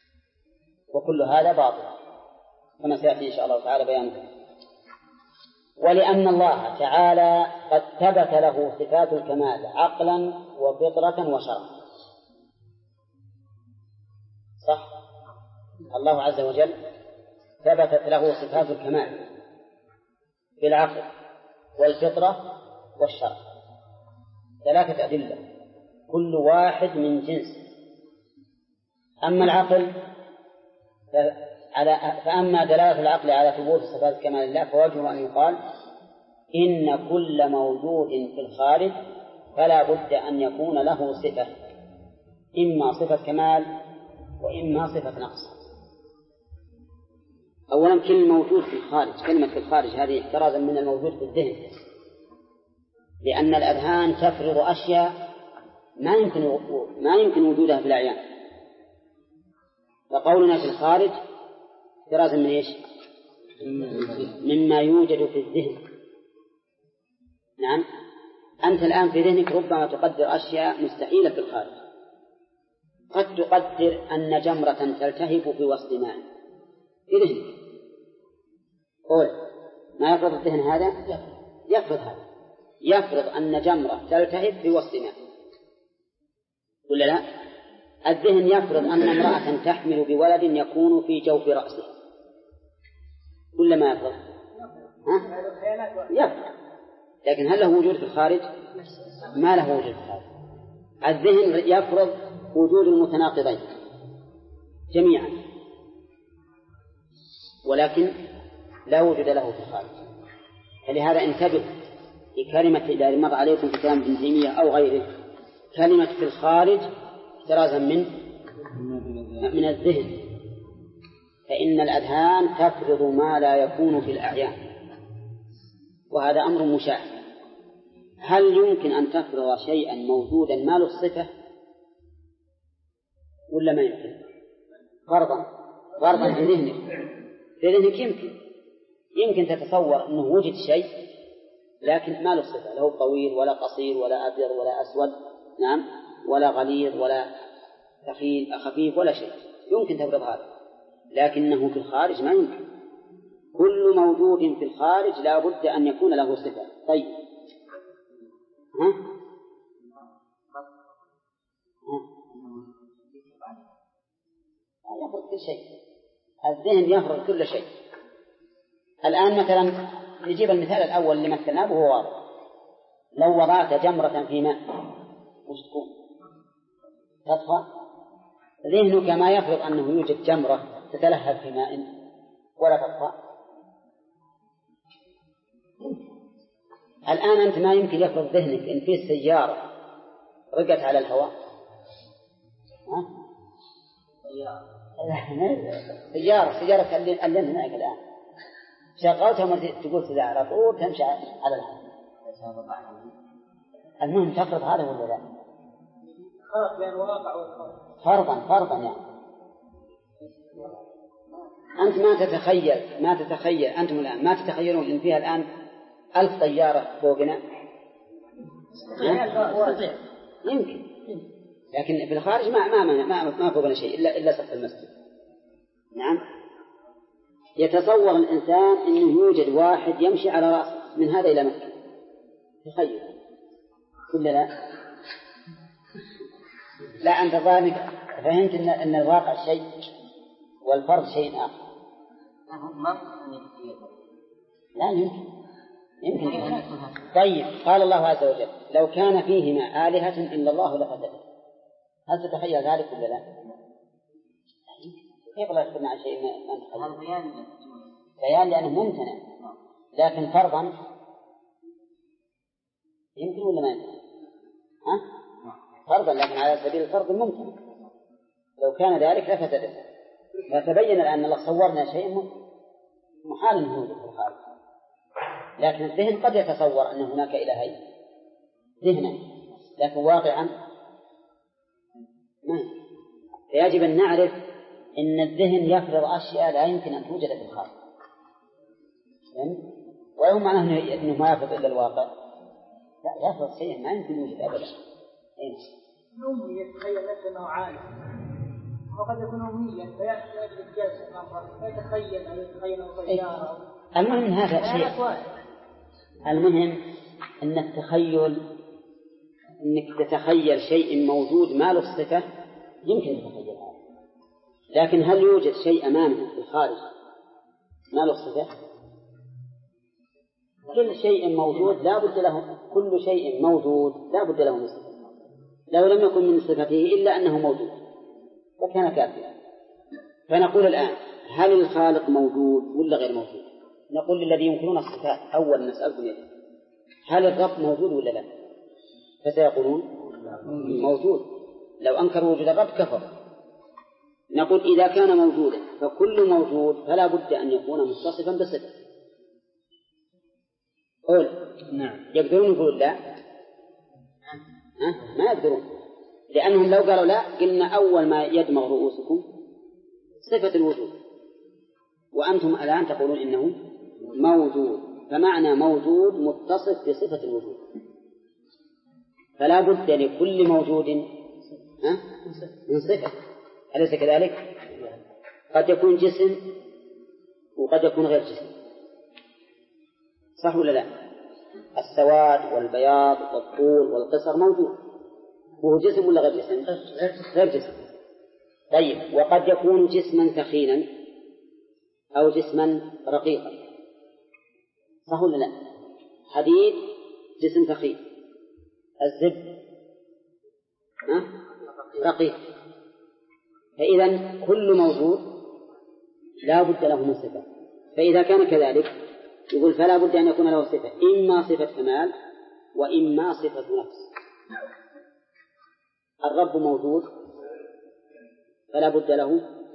وكل هذا باطل كما سيأتي إن شاء الله تعالى بيانه. ولأن الله تعالى قد ثبت له صفات الكمال عقلا وفطرة وشرعا. صح؟ الله عز وجل ثبتت له صفات الكمال بالعقل والفطرة والشرع، ثلاثة أدلة كل واحد من جنس. أما العقل فأما دلالة العقل على ثبوت صفات كمال الله فوجه أن يقال إن كل موجود في الخارج فلا بد أن يكون له صفة، إما صفة كمال وإما صفة نقص. أولا كل موجود في الخارج، كلمة في الخارج هذه احترازا من الموجود في الذهن، لأن الأذهان تفرض أشياء ما يمكن ما يمكن وجودها في الأعيان، فقولنا في الخارج احترازا من إيش؟ مما يوجد في الذهن. نعم، أنت الآن في ذهنك ربما تقدر أشياء مستحيلة في الخارج. قد تقدر أن جمرة تلتهب في وسط ماء في ذهنك، قول ما يفرض الذهن هذا؟ يفرض هذا، يفرض أن جمرة تلتهب في وسط ماء ولا لا؟ الذهن يفرض أن امرأة تحمل بولد يكون في جوف رأسه ولا ما يفرض؟ ها؟ يفرض. لكن هل له وجود في الخارج؟ ما له وجود في الخارج. الذهن يفرض وجود المتناقضين جميعا، ولكن لا وجود له في الخارج. فلهذا انتبه لكلمة إذا مر عليكم في كلام ابن تيمية أو غيره كلمة في الخارج احترازا من من الذهن، فإن الأذهان تفرض ما لا يكون في الأعيان، وهذا أمر مشاع. هل يمكن أن تفرض شيئا موجودا ما له صفة ولا ما يمكن؟ فرضا فرضا في ذهنك في ذهنك يمكن يمكن تتصور أنه وجد شيء لكن ما له صفة، له طويل ولا قصير ولا أبيض ولا أسود، نعم، ولا غليظ ولا خفيف ولا شيء، يمكن تفرض هذا، لكنه في الخارج ما يمكن. كل موجود في الخارج لا بد أن يكون له صفة. طيب ها؟ ها؟ يفرض كل شيء، الذهن يفرض كل شيء. الآن مثلا نجيب المثال الأول اللي مثلناه وهو واضح. لو وضعت جمرة في ماء وش تكون؟ تطفى؟ ذهنك ما يفرض أنه يوجد جمرة تتلهب في ماء ولا تطفى. الآن أنت ما يمكن يفرض ذهنك إن في سيارة رقت على الهواء، ها؟ سيارة سيارة اللي أنت معك الآن شغلتها تقول سيارة على طول تمشي على الهواء. المهم تفرض هذا ولا لا؟ فرق بين الواقع والخارج. فرضا فرضا يعني أنت ما تتخيل ما تتخيل أنتم الآن ما تتخيلون إن فيها الآن ألف طيارة فوقنا، يمكن، لكن في الخارج ما ما ما ما فوقنا شيء إلا إلا سقف المسجد. نعم، يتصور الإنسان إنه يوجد واحد يمشي على رأسه من هذا إلى مكة، تخيل كل لا لا أنت ظانك فهمت إن إن الواقع شيء والفرض شيء آخر. لا يمكن يمكن. طيب قال الله عز وجل لو كان فيهما آلهة إلا الله لفسدتا، هل تتخيل ذلك ولا لا؟ كيف لا يخبرنا عن شيء ما نتخيل؟ بيان بيان لأنه ممتنع، لكن فرضا يمكن ولا ما يمكن؟ ها؟ فرضا، لكن على سبيل الفرض ممكن. لو كان ذلك لفسدتا، فتبين الآن الله صورنا شيء محال أن يوجد في الخارج، لكن الذهن قد يتصور أن هناك إلهين ذهنا، لكن واقعا ما. فيجب أن نعرف أن الذهن يفرض أشياء لا يمكن أن توجد في الخارج، ولا معناه أنه ما يفرض إلا الواقع، لا، يفرض شيء ما يمكن يوجد أبدا. نومي يتخيل نفسه أنه عالم، وقد يكون أمنيا فيأتي الجلسة فيتخيل أن يتخيل أنه طيارة. المهم هذا شيء المهم أن التخيل أنك تتخيل شيء موجود ما له صفة يمكن تتخيل هذا، لكن هل يوجد شيء أمامه في الخارج ما له صفة؟ كل شيء موجود لا بد له، كل شيء موجود لا بد له من صفة، لو لم يكن من صفته إلا أنه موجود فكان كافيا. فنقول الآن هل الخالق موجود ولا غير موجود؟ نقول للذي ينكرون الصفات أولا نسألكم يجب هل الرب موجود ولا لا؟ فسيقولون موجود. لو أنكروا وجود الرب كفر. نقول إذا كان موجودا فكل موجود فلا بد أن يكون متصفا بصفة. قول نعم. يقدرون يقولون لا؟ أه؟ ما يقدرون، لأنهم لو قالوا لا قلنا أول ما يدمغ رؤوسكم صفة الوجود، وأنتم الآن تقولون إنه موجود، فمعنى موجود متصف بصفة الوجود، فلا بد لكل موجود من صفة، أليس كذلك؟ قد يكون جسم وقد يكون غير جسم، صح ولا لا؟ السواد والبياض والطول والقصر موجود، وهو جسم ولا غير جسم؟ غير جسم. طيب، وقد يكون جسما ثخينا أو جسما رقيقا، صح ولا لا؟ حديد جسم ثخين، الزبد رقيق. فإذا كل موجود لا بد له من صفة، فإذا كان كذلك يقول فلا بد أن يكون له صفة، إما صفة كمال وإما صفة نقص. الرب موجود فلا بد له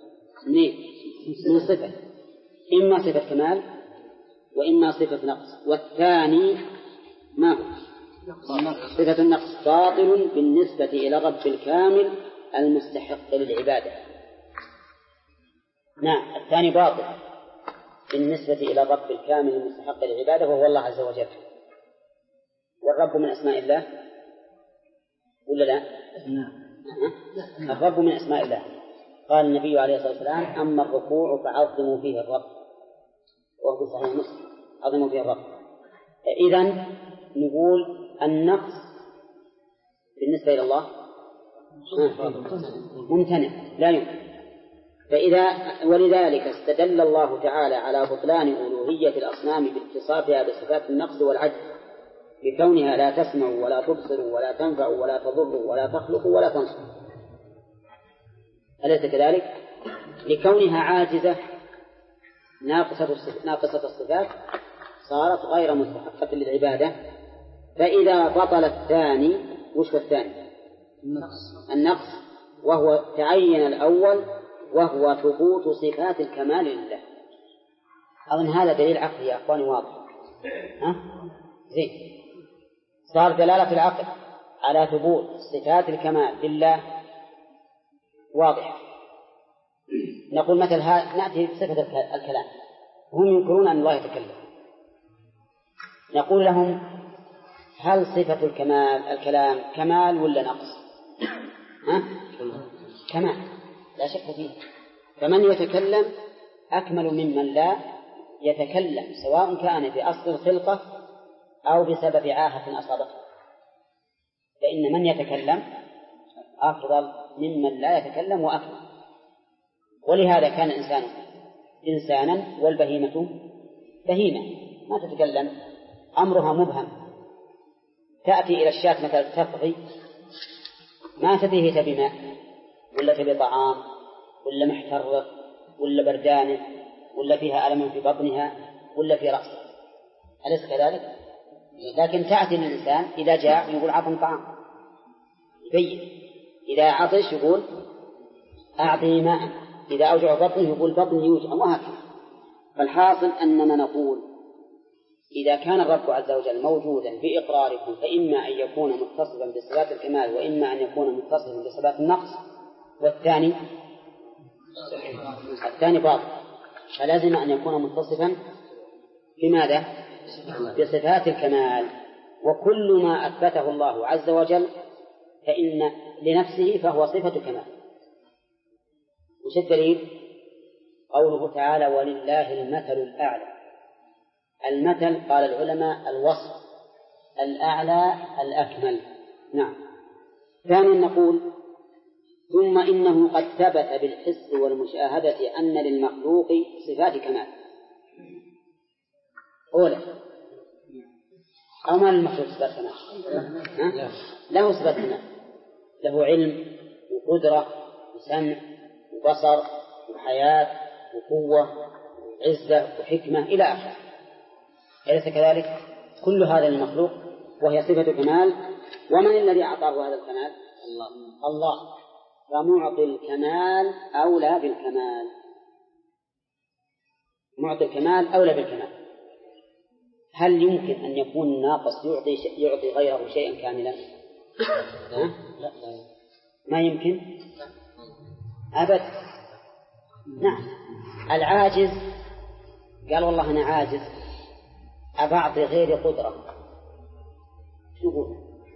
من صفة، إما صفة كمال وإما صفة نقص، والثاني ما هو؟ صفة النقص باطل بالنسبة إلى الرب الكامل المستحق للعبادة. نعم، الثاني باطل بالنسبة إلى الرب الكامل المستحق للعبادة وهو الله عز وجل. والرب من أسماء الله ولا لا؟ نعم. الرب من أسماء الله. قال النبي عليه الصلاة والسلام أما الركوع فعظموا فيه الرب، وهو صحيح مسلم، عظموا فيه الرب. إذن نقول النقص بالنسبة إلى الله ممتنع لا يمكن. فإذا ولذلك استدل الله تعالى على بطلان ألوهية الأصنام باتصافها بصفات النقص والعجز، بكونها لا تسمع ولا تبصر ولا تنفع ولا تضر ولا تخلق ولا تنصر، أليس كذلك؟ لكونها عاجزة ناقصة الصفات صارت غير مستحقة للعبادة. فإذا بطل الثاني، وش هو الثاني؟ النقص. النقص وهو تعين الأول وهو ثبوت صفات الكمال لله. أظن هذا دليل عقلي يا أخواني واضح. ها؟ زين، صار دلالة العقل على ثبوت صفات الكمال لله واضح. نقول مثل ها نأتي بصفة الكلام، هم ينكرون أن الله يتكلم، نقول لهم هل صفة الكمال الكلام كمال ولا نقص؟ ها؟ كمال لا شك فيه. فمن يتكلم أكمل ممن لا يتكلم، سواء كان بأصل الخلقة أو بسبب عاهة أصابته، فإن من يتكلم أفضل ممن لا يتكلم وأكمل. ولهذا كان الإنسان إنسانا والبهيمة بهيمة ما تتكلم، أمرها مبهم. تأتي إلى الشاة مثلا تفضي ما تدري تبي ماء ولا تبي طعام ولا محترق ولا بردانة ولا فيها ألم في بطنها ولا في رأسها، أليس كذلك؟ لكن تأتي للإنسان إذا جاء يقول عطني طعام يبين، إذا عطش يقول أعطني ماء، إذا أوجع بطنه يقول بطني يوجع، وهكذا. فالحاصل أننا نقول إذا كان الرب عز وجل موجودا بإقراركم فإما أن يكون متصفا بصفات الكمال وإما أن يكون متصفا بصفات النقص، والثاني الثاني باطل، فلازم أن يكون متصفا بماذا؟ بصفات الكمال. وكل ما أثبته الله عز وجل فإن لنفسه فهو صفة كمال. وش الدليل؟ قوله تعالى ولله المثل الأعلى. المثل قال العلماء الوصف الأعلى الأكمل. نعم. ثانيا نقول ثم إنه قد ثبت بالحس والمشاهدة أن للمخلوق صفات كمال. أولا أو ما للمخلوق صفات كمال؟ له صفات كمال، له علم وقدرة وسمع وبصر وحياة وقوة وعزة وحكمة إلى آخره، أليس كذلك؟ كل هذا المخلوق وهي صفة كمال. ومن الذي أعطاه هذا الكمال؟ الله. الله فمعطي الكمال أولى بالكمال. معطي الكمال أولى بالكمال. هل يمكن أن يكون ناقص يعطي يعطي غيره شيئا كاملا؟ لا لا ما يمكن أبد. نعم. العاجز قال والله أنا عاجز أبعطي غيري قدرة، شو يقول؟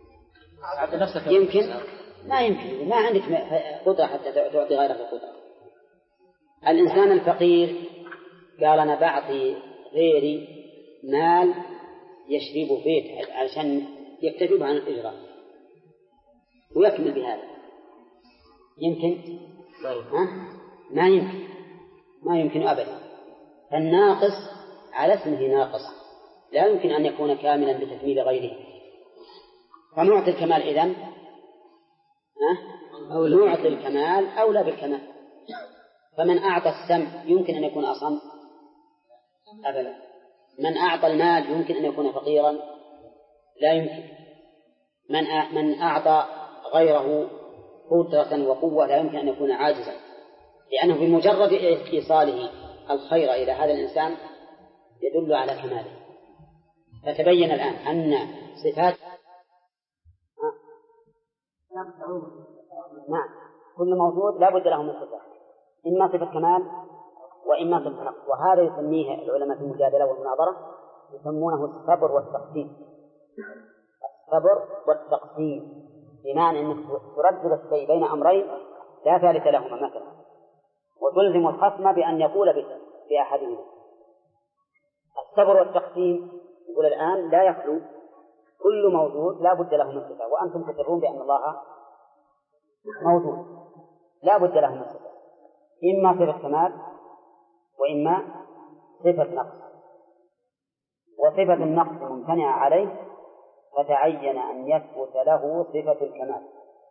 يمكن؟ ما يمكن، ما عندك قدرة حتى تعطي غيرك قدرة. الإنسان الفقير قال أنا بعطي غيري مال يشرب بيت عشان يكتفي عن الإجراء ويكمل بهذا. يمكن؟ ها؟ ما يمكن، ما يمكن أبدا. فالناقص على اسمه ناقص، لا يمكن أن يكون كاملا بتكميل غيره. فمعطي الكمال إذن معطي الكمال أولى بالكمال. فمن أعطى السمع يمكن أن يكون أصم؟ أبدا. من أعطى المال يمكن أن يكون فقيرا؟ لا يمكن. من من أعطى غيره قدرة وقوة لا يمكن أن يكون عاجزا، لأنه بمجرد إيصاله الخير إلى هذا الإنسان يدل على كماله. فتبين الآن أن صفات نعم كل موجود لا بد له من صفات، إما صفة كمال وإما صفة نقص. وهذا يسميه العلماء في المجادلة والمناظرة يسمونه الصبر والتقسيم. الصبر والتقسيم بمعنى أنك تردد الشيء بين أمرين لا ثالث لهما مثلا، وتلزم الخصم بأن يقول بأحدهما. الصبر والتقسيم يقول الآن لا يخلو كل موجود لا بد له من صفة، وأنتم تقرون بأن الله موجود لا بد له من صفة، إما صفة كمال وإما صفة نقص. وصفة النقص ممتنعة عليه فتعين أن يثبت له صفة الكمال.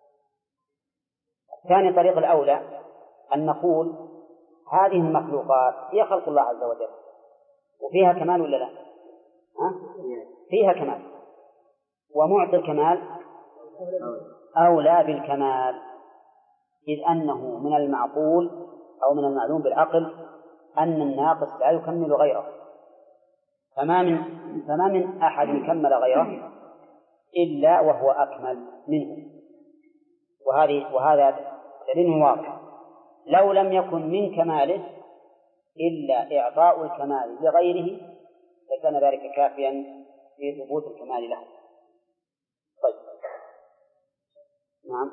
الثاني طريق الأولى أن نقول هذه المخلوقات هي خلق الله عز وجل وفيها كمال ولا لا؟ ها؟ فيها كمال، ومعطي الكمال أولى بالكمال، إذ أنه من المعقول أو من المعلوم بالعقل أن الناقص لا يكمل غيره، فما من فما من أحد كمل غيره إلا وهو أكمل منه. وهذه وهذا دليل واضح. لو لم يكن من كماله إلا إعطاء الكمال لغيره لكان ذلك كافيا في ثبوت الكمال له. طيب نعم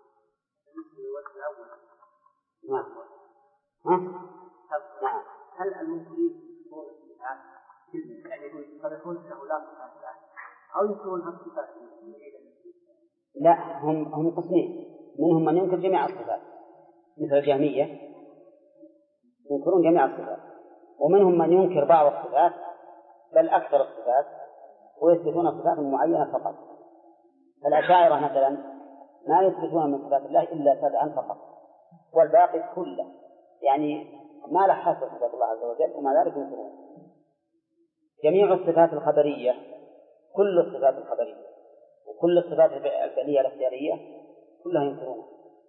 نعم ها؟ نعم. هل المنكرين يقولون الصفات يعني يقولون له لا صفات أو يقولون هم صفات؟ لا، هم هم قسمين، منهم من ينكر جميع الصفات مثل الجهمية ينكرون جميع الصفات، ومنهم من ينكر بعض الصفات بل أكثر الصفات ويثبتون صفات معينة فقط. فالأشاعرة مثلا ما يثبتون من صفات الله إلا سبعا فقط والباقي كله يعني ما له حصر صفات الله عز وجل، ومع ذلك ينكرون. جميع الصفات الخبرية كل الصفات الخبرية وكل الصفات الفعلية الاختيارية كلها ينكرون.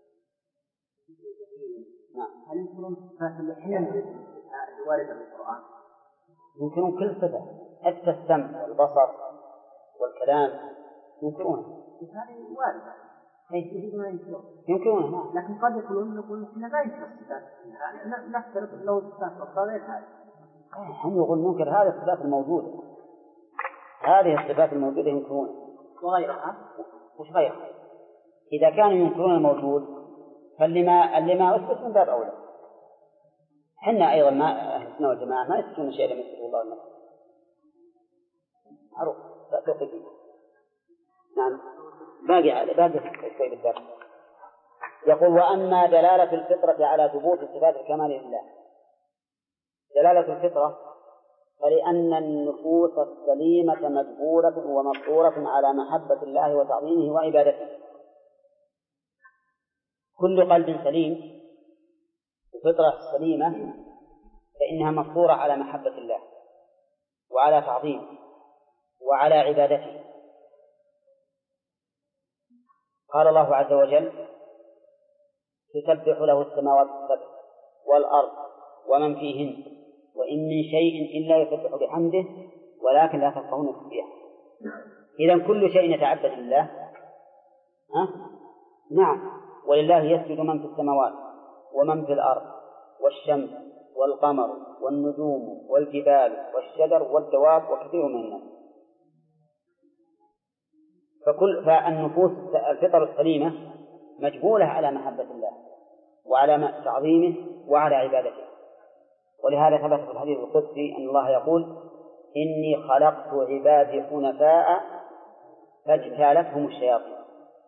نعم. هل ينكرون الصفات الواردة في القرآن؟ ينكرون كل صفة حتى السمع والبصر والكلام ينكرونه. هذه واردة ينكرونه. لكن قد يقولون نقول إحنا لا ينكر الصفات، نفترض لو الصفات أخرى غير هذه. هم يقولون ننكر هذه الصفات الموجودة، هذه الصفات الموجودة ينكرونها وغيرها. وش غيرها؟ إذا كانوا ينكرون الموجود فاللي ما اللي ما أثبت من باب أولى. حنا أيضا ما أهل السنة والجماعة ما يثبتون شيئا من صفات الله والنفس، معروف تقديم. نعم باقي على باقي شوي بالدرس. يقول وأما دلالة الفطرة على ثبوت صفات الكمال لله، دلالة الفطرة فلأن النفوس السليمة مجبولة ومفطورة على محبة الله وتعظيمه وعبادته. كل قلب سليم وفطرة سليمة فإنها مفطورة على محبة الله وعلى تعظيمه وعلى عبادته. قال الله عز وجل تسبح له السماوات السبع والأرض ومن فيهن وإن من شيء إلا يسبح بحمده ولكن لا تفقهون تسبيحه. إذن كل شيء يتعبد لله. ها؟ نعم، ولله يسجد من في السماوات ومن في الأرض والشمس والقمر والنجوم والجبال والشجر والدواب وكثير من الناس. فكل فالنفوس الفطر السليمة مجبولة على محبة الله وعلى تعظيمه وعلى عبادته. ولهذا ثبت في الحديث القدسي أن الله يقول إني خلقت عبادي حنفاء فاجتالتهم الشياطين.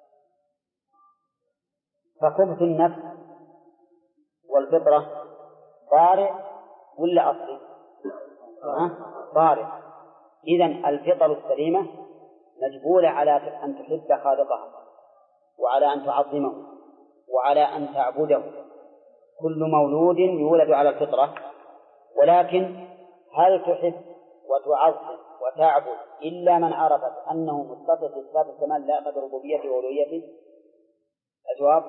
فخبث النفس والفطرة طارئ ولا أصلي؟ طارئ. إذن الفطر السليمة مجبولة على أن تحب خالقها وعلى أن تعظمه وعلى أن تعبده. كل مولود يولد على الفطرة، ولكن هل تحب وتعظم وتعبد إلا من عرفت أنه متصف بصفات الكمال لا بربوبيته وألوهيته؟ الجواب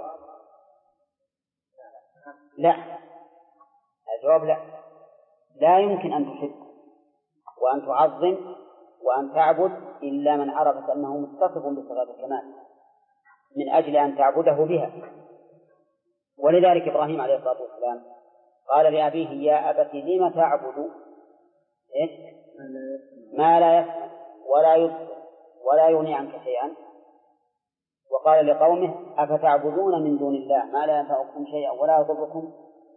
لا. الجواب لا. لا يمكن أن تحب وأن تعظم وأن تعبد إلا من عرفت أنه متصف بصفات الكمال من أجل أن تعبده بها. ولذلك إبراهيم عليه الصلاة والسلام قال لأبيه يا أبت لم تعبد إيه؟ ما لا يسمع ولا يبصر ولا يغني عنك شيئا. وقال لقومه أفتعبدون من دون الله ما لا ينفعكم شيئا ولا يضركم.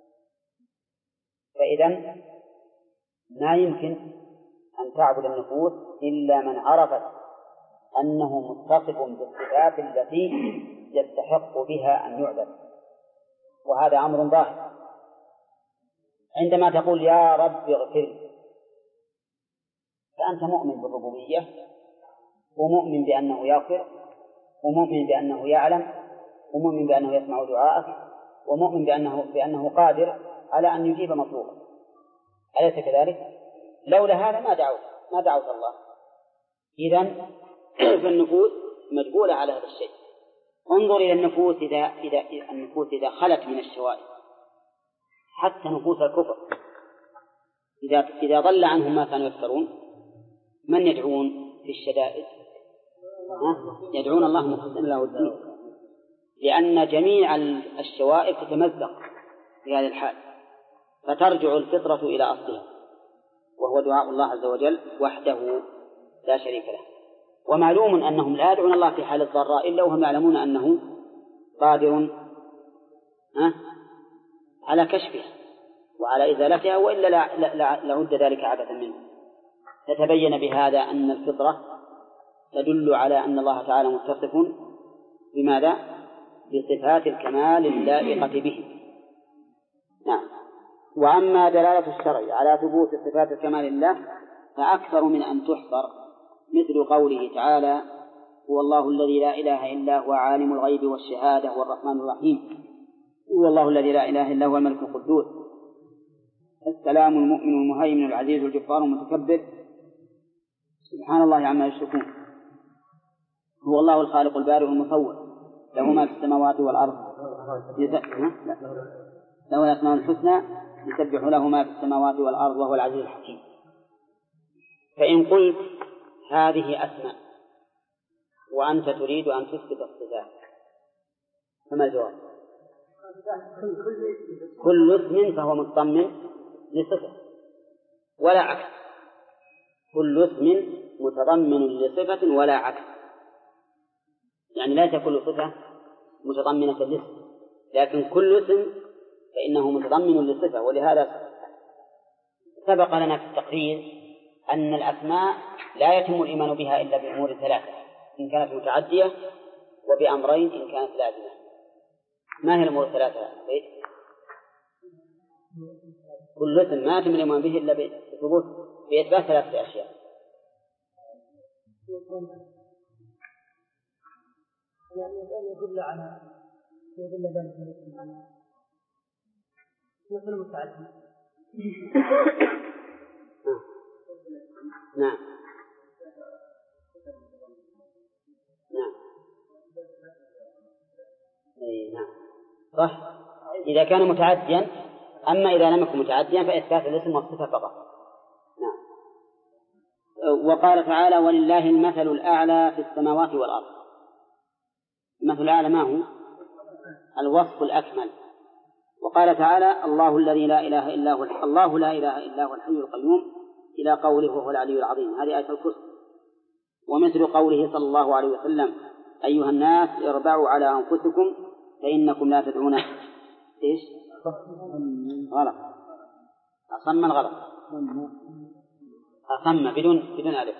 فإذا ما يمكن أن تعبد النفوس إلا من عرفت أنه متصف بالصفات التي يستحق بها أن يعبد، وهذا أمر ظاهر. عندما تقول يا رب اغفر لي فأنت مؤمن بالربوبية ومؤمن بأنه يغفر ومؤمن بأنه يعلم ومؤمن بأنه يسمع دعاءك ومؤمن بأنه, بأنه قادر على أن يجيب مطلوبا. أليس كذلك؟ لولا هذا ما دعوت ما دعوت الله. إذن فالنفوس مجبولة على هذا الشيء. انظر إلى النفوس إذا, إذا النفوس إذا خلت من الشوائب، حتى نفوس الكفر إذا إذا ضل عنهم ما كانوا يفترون من يدعون في الشدائد؟ يدعون الله مخلصين له الدين، لأن جميع الشوائب تتمزق في هذا الحال، فترجع الفطرة إلى أصلها وهو دعاء الله عز وجل وحده لا شريك له. ومعلوم أنهم لا يدعون الله في حال الضراء إلا وهم يعلمون أنه قادر على كشفها وعلى إزالتها، وإلا لعد ذلك عبثا منه. فتبين بهذا أن الفطرة تدل على أن الله تعالى متصف بماذا؟ بصفات الكمال اللائقة به. نعم. وأما دلالة الشرع على ثبوت صفات الكمال لله فأكثر من أن تحصر، مثل قوله تعالى هو الله الذي لا إله إلا هو عالم الغيب والشهادة هو الرحمن الرحيم، هو الله الذي لا إله إلا هو الملك القدوس السلام المؤمن المهيمن العزيز الجبار المتكبر سبحان الله عما يشركون، هو الله الخالق البارئ المصور له ما في السماوات والأرض له الأسماء الحسنى يسبح له ما في السماوات والأرض وهو العزيز الحكيم. فإن قلت هذه أسماء وأنت تريد أن تثبت الصفات فما الجواب؟ كل اسم فهو متضمن لصفة ولا عكس، كل اسم متضمن لصفة ولا عكس، يعني ليس كل صفة متضمنة لاسم، لكن كل اسم فإنه متضمن لصفة. ولهذا سبق لنا في التقرير أن الأسماء لا يتم الإيمان بها إلا بأمور ثلاثة إن كانت متعدية، وبأمرين إن كانت لازمة. ما هي الأمور الثلاثة؟ كل اسم ما يتم الإيمان به إلا بثبوت بإثبات ثلاثة أشياء. يعني يدل على يدل ذلك على مثل متعدد. نعم نعم اي نعم صح إذا كان متعديا. أما إذا لم يكن متعديا فإثبات الاسم والصفة فقط. نعم. وقال تعالى ولله المثل الأعلى في السماوات والأرض. المثل الأعلى ما هو؟ الوصف الأكمل. وقال تعالى الله الذي لا إله إلا هو الله لا إله إلا هو الحي القيوم إلى قوله وهو العلي العظيم. هذه آية الكرسي. ومثل قوله صلى الله عليه وسلم أيها الناس اربعوا على أنفسكم فإنكم لا تدعون إيش؟ غلط. أصم الغلط. أصم بدون بدون ألف.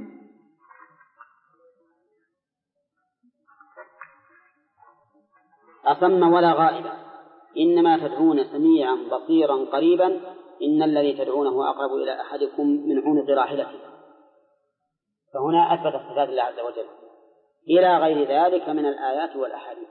أصم ولا غائبا إنما تدعون سميعا بصيرا قريبا إن الذي تدعونه أقرب إلى أحدكم من عنق راحلته. فهنا أثبت صفات الله عز وجل إلى غير ذلك من الآيات والأحاديث.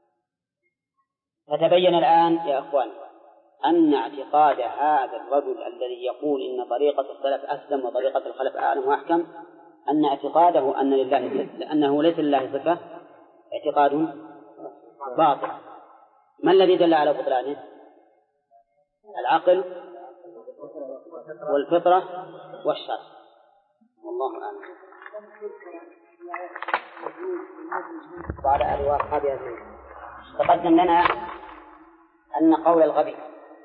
فتبين الآن يا أخوان أن اعتقاد هذا الرجل الذي يقول إن طريقة السلف أسلم وطريقة الخلف أعلم وأحكم، أن اعتقاده أن لله أنه ليس لله صفة اعتقاد باطل. ما الذي دل على بطلانه؟ العقل والفطرة والشرع. والله أعلم. وعلى آله وأصحابه أجمعين. تقدم لنا أن قول الغبي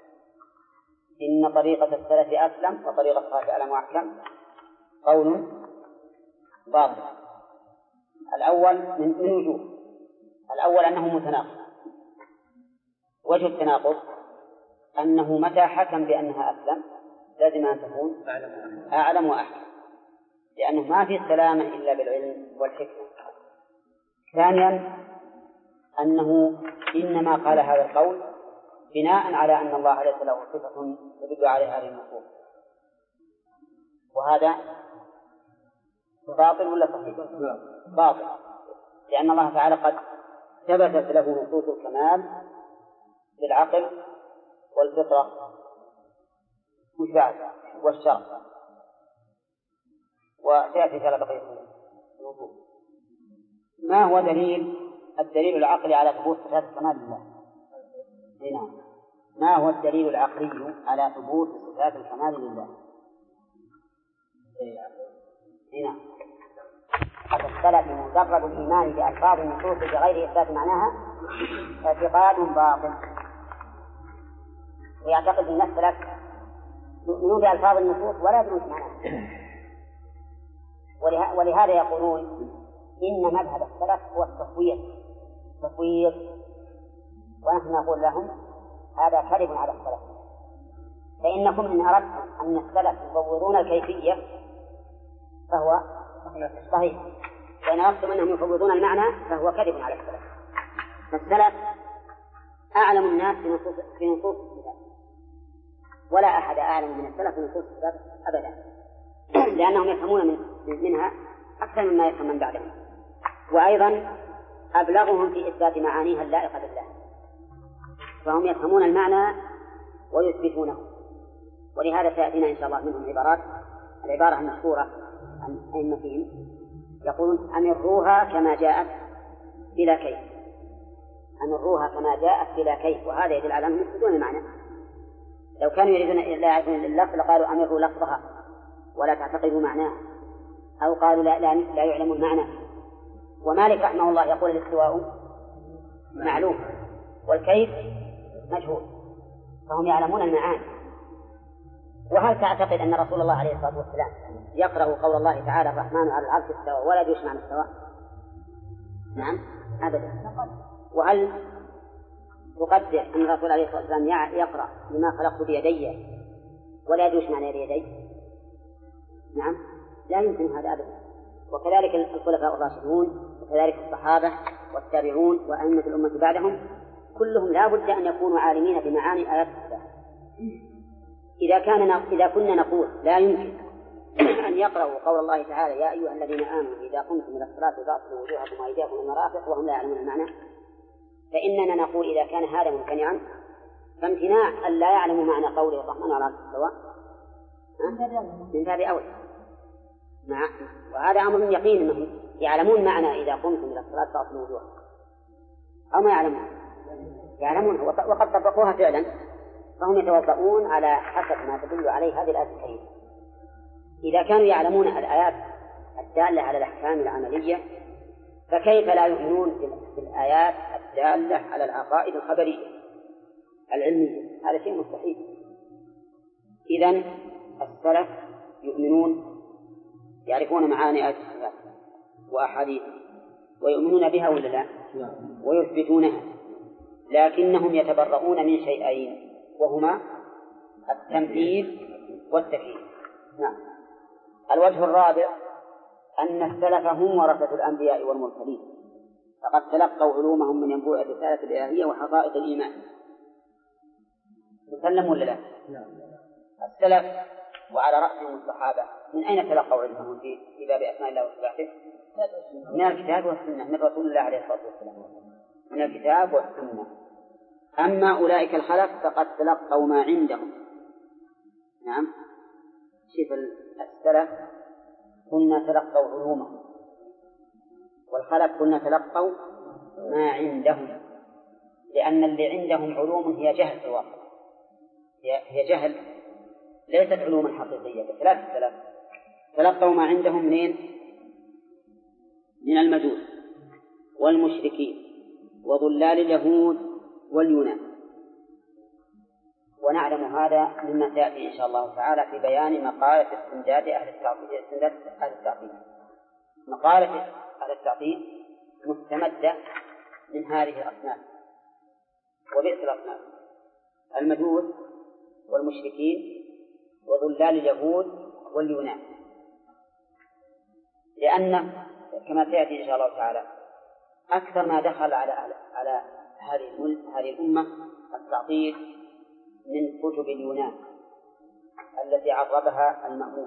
إن طريقة السلف أسلم وطريقة الخلف أعلم وأحكم قول باطل. الأول من وجوه. الأول أنه متناقض. وجه التناقض أنه متى حكم بأنها أسلم لازم أن تكون أعلم وأحكم، لأنه ما في سلامة إلا بالعلم والحكمة. ثانيا أنه إنما قال هذا القول بناء على أن الله ليس له صفة تدل عليها هذه النصوص، وهذا باطل ولا صحيح؟ باطل، لأن الله تعالى قد ثبتت له نصوص الكمال بالعقل والفطرة والشرع، وسيأتي على بقية النصوص. ما هو دليل الدليل العقلي على ثبوت صفات الكمال لله؟ هنا ما هو الدليل العقلي على ثبوت صفات الكمال لله؟ هنا قد اختلف مجرد الإيمان بألفاظ النصوص بغير إثبات معناها اعتقاد باطل. ويعتقد الناس ثلاث يؤمنون بألفاظ النصوص ولا يدرون معناها، ولهذا يقولون إن مذهب السلف هو التفويض تفويض ونحن نقول لهم هذا كذب على السلف، فإنكم إن أردتم أن السلف يفوضون الكيفية فهو صحيح، وإن أردتم أنهم يفوضون المعنى فهو كذب على السلف. فالسلف أعلم الناس في نصوص الصفات، ولا أحد أعلم من السلف في نصوص الصفات أبدا، لأنهم يفهمون من منها أكثر مما يفهم من بعدهم، وأيضا أبلغهم في إثبات معانيها اللائقة بالله، فهم يفهمون المعنى ويثبتونه. ولهذا سيأتينا إن شاء الله منهم عبارات. العبارة المشهورة عن أئمتهم يقولون أمروها كما جاءت بلا كيف، أمروها كما جاءت بلا كيف، وهذا يدل على أنهم يثبتون المعنى. لو كانوا يريدون لا يعرفون اللفظ لقالوا أمروا لفظها ولا تعتقدوا معناه، أو قالوا لا, لا, لا يعلم المعنى. ومالك رحمه الله يقول الاستواء معلوم والكيف مجهول، فهم يعلمون المعاني. وهل تعتقد أن رسول الله عليه الصلاة والسلام يقرأ قول الله تعالى الرحمن على العرش استوى ولا يدري معنى استوى؟ نعم أبدا. وهل تقدر أن الرسول عليه الصلاة والسلام يقرأ لما خلقت بيدي ولا يدري معنى يدي؟ نعم لا يمكن هذا أبدا. وكذلك الخلفاء الراشدون وكذلك الصحابة والتابعون وأئمة الأمة بعدهم كلهم لا بد أن يكونوا عالمين بمعاني آيات الصلاة. إذا كان إذا كنا نقول لا يمكن أن يقرأوا قول الله تعالى يا أيها الذين آمنوا إذا قمتم إلى الصلاة فاغسلوا وجوهكم وأيديكم إلى المرافق وهم لا يعلمون المعنى، فإننا نقول إذا كان هذا ممتنعا فامتناع أن لا يعلموا معنى قوله الرحمن على العرش استوى من باب أولى. مع وهذا أمر يقين أنهم يعلمون معنى إذا قمتم إلى الصلاة فاغسلوا وجوهكم، أو ما يعلمون؟ يعلمون وقد طبقوها فعلا، فهم يتوضؤون على حسب ما تدل عليه هذه الآية الكريمة. إذا كانوا يعلمون الآيات الدالة على الأحكام العملية فكيف لا يؤمنون بالآيات الدالة على العقائد الخبرية العلمية؟ هذا شيء مستحيل. إذن السلف يؤمنون يعرفون معاني آيات الصفات وأحاديث ويؤمنون بها ولا لا؟ ويثبتونها، لكنهم يتبرؤون من شيئين وهما التمثيل والتكييف. نعم. الوجه الرابع أن السلف هم ورثة الأنبياء والمرسلين، فقد تلقوا علومهم من ينبوع الرسالة الإلهية وحقائق الإيمان. مسلم ولا لا؟ السلف وعلى رأسهم الصحابة من أين تلقوا علمهم في باب أسماء الله وصفاته؟ من الكتاب والسنة، من رسول الله عليه الصلاة والسلام، من الكتاب والسنة. أما أولئك الخلف فقد تلقوا ما عندهم. نعم. شوف السلف كنا تلقوا علومهم، والخلف كنا تلقوا ما عندهم، لأن اللي عندهم علوم هي جهل في الواقع، هي جهل ليست علوما حقيقية. بخلاف السلف تلقوا ما عندهم منين؟ من المجوس والمشركين وضلال اليهود واليونان. ونعلم هذا مما سيأتي إن شاء الله تعالى في بيان مقالة استمداد أهل التعطيل. مقالة أهل التعطيل مستمدة من هذه الأصناف، وبئس الأصناف: المجوس والمشركين وضلال اليهود واليونان. لأن كما سيأتي إن شاء الله تعالى أكثر ما دخل على على هذه هذه الأمة التعطيل من كتب اليونان التي عربها المأمون.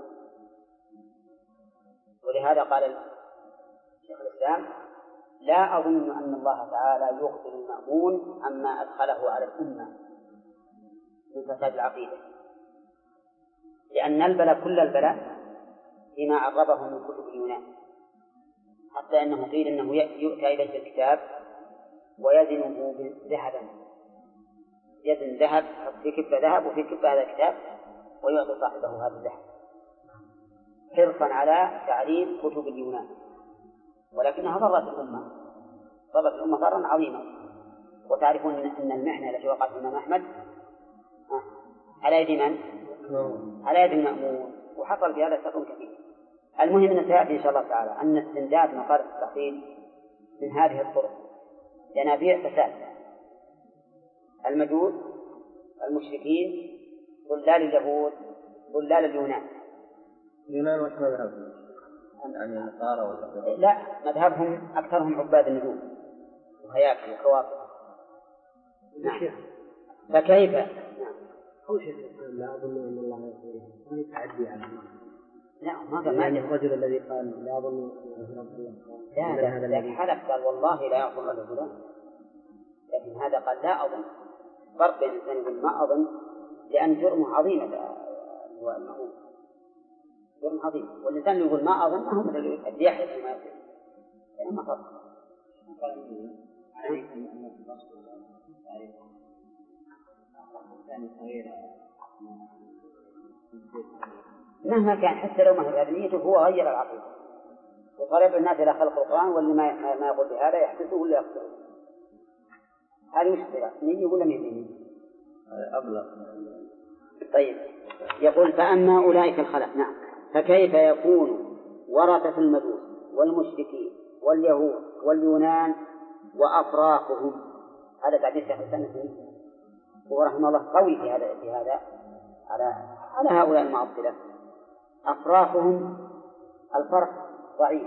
ولهذا قال شيخ الإسلام: لا أظن أن الله تعالى يغفر المأمون عما أدخله على الأمة من فساد العقيدة، لأن البلاء كل البلاء فيما عربه من كتب اليونان، حتى أنه قيل أنه يؤتى إليه الكتاب ويزنه ذهبا، يزن ذهب في كفة ذهب وفي كفة هذا الكتاب ويعطي صاحبه هذا الذهب حرصا على تعليم كتب اليونان. ولكنها ضرت الأمة ضرت الأمة ضرا عظيما. وتعرفون أن المحنة التي وقعت الإمام أحمد على يد من؟ على يد المأمون، وحصل في هذا شر كثير. المهم أن سيأتي إن شاء الله تعالى أن استمداد مقالة التعطيل من هذه الطرق ينابيع فساد: المجوس، المشركين، ضلال اليهود، ضلال اليونان. اليونان وش مذهبهم؟ يعني النصارى ولا؟ لا، مذهبهم أكثرهم عباد النجوم وهياكل وكواكب. نعم. فكيف؟ نعم. هو شيء لا أظن أن الله يغفر، ما يتعدي على الله. لا، ما قال ما الرجل الذي قال لا أظن أن الله. لا لا هذا الذي حلف قال والله لا يغفر له فلان، لكن هذا قال لا أظن. فرق بين الإنسان يقول ما أظن لأن جرمه عظيم، هو المأمون جرم عظيم، والإنسان يقول ما أظن ما هو مثل اللي يحلف ما يقول، لأن ما فرق. مهما كان حتى لو ما هي نيته هو غير العقيدة، وطلب الناس إلى خلق القرآن، واللي ما ما يقول بهذا يحدثه ولا يقتله. هذه مشكلة نية ولا ما نية؟ أبلغ. طيب، يقول: فأما أولئك الخلق. نعم. فكيف يكون ورثة المجوس والمشركين واليهود واليونان وأفراقهم؟ هذا تعبير شيخ الإسلام ورحمه الله قوي في هذا في هذا على على هؤلاء المعطلة. أفراقهم الفرق ضعيف.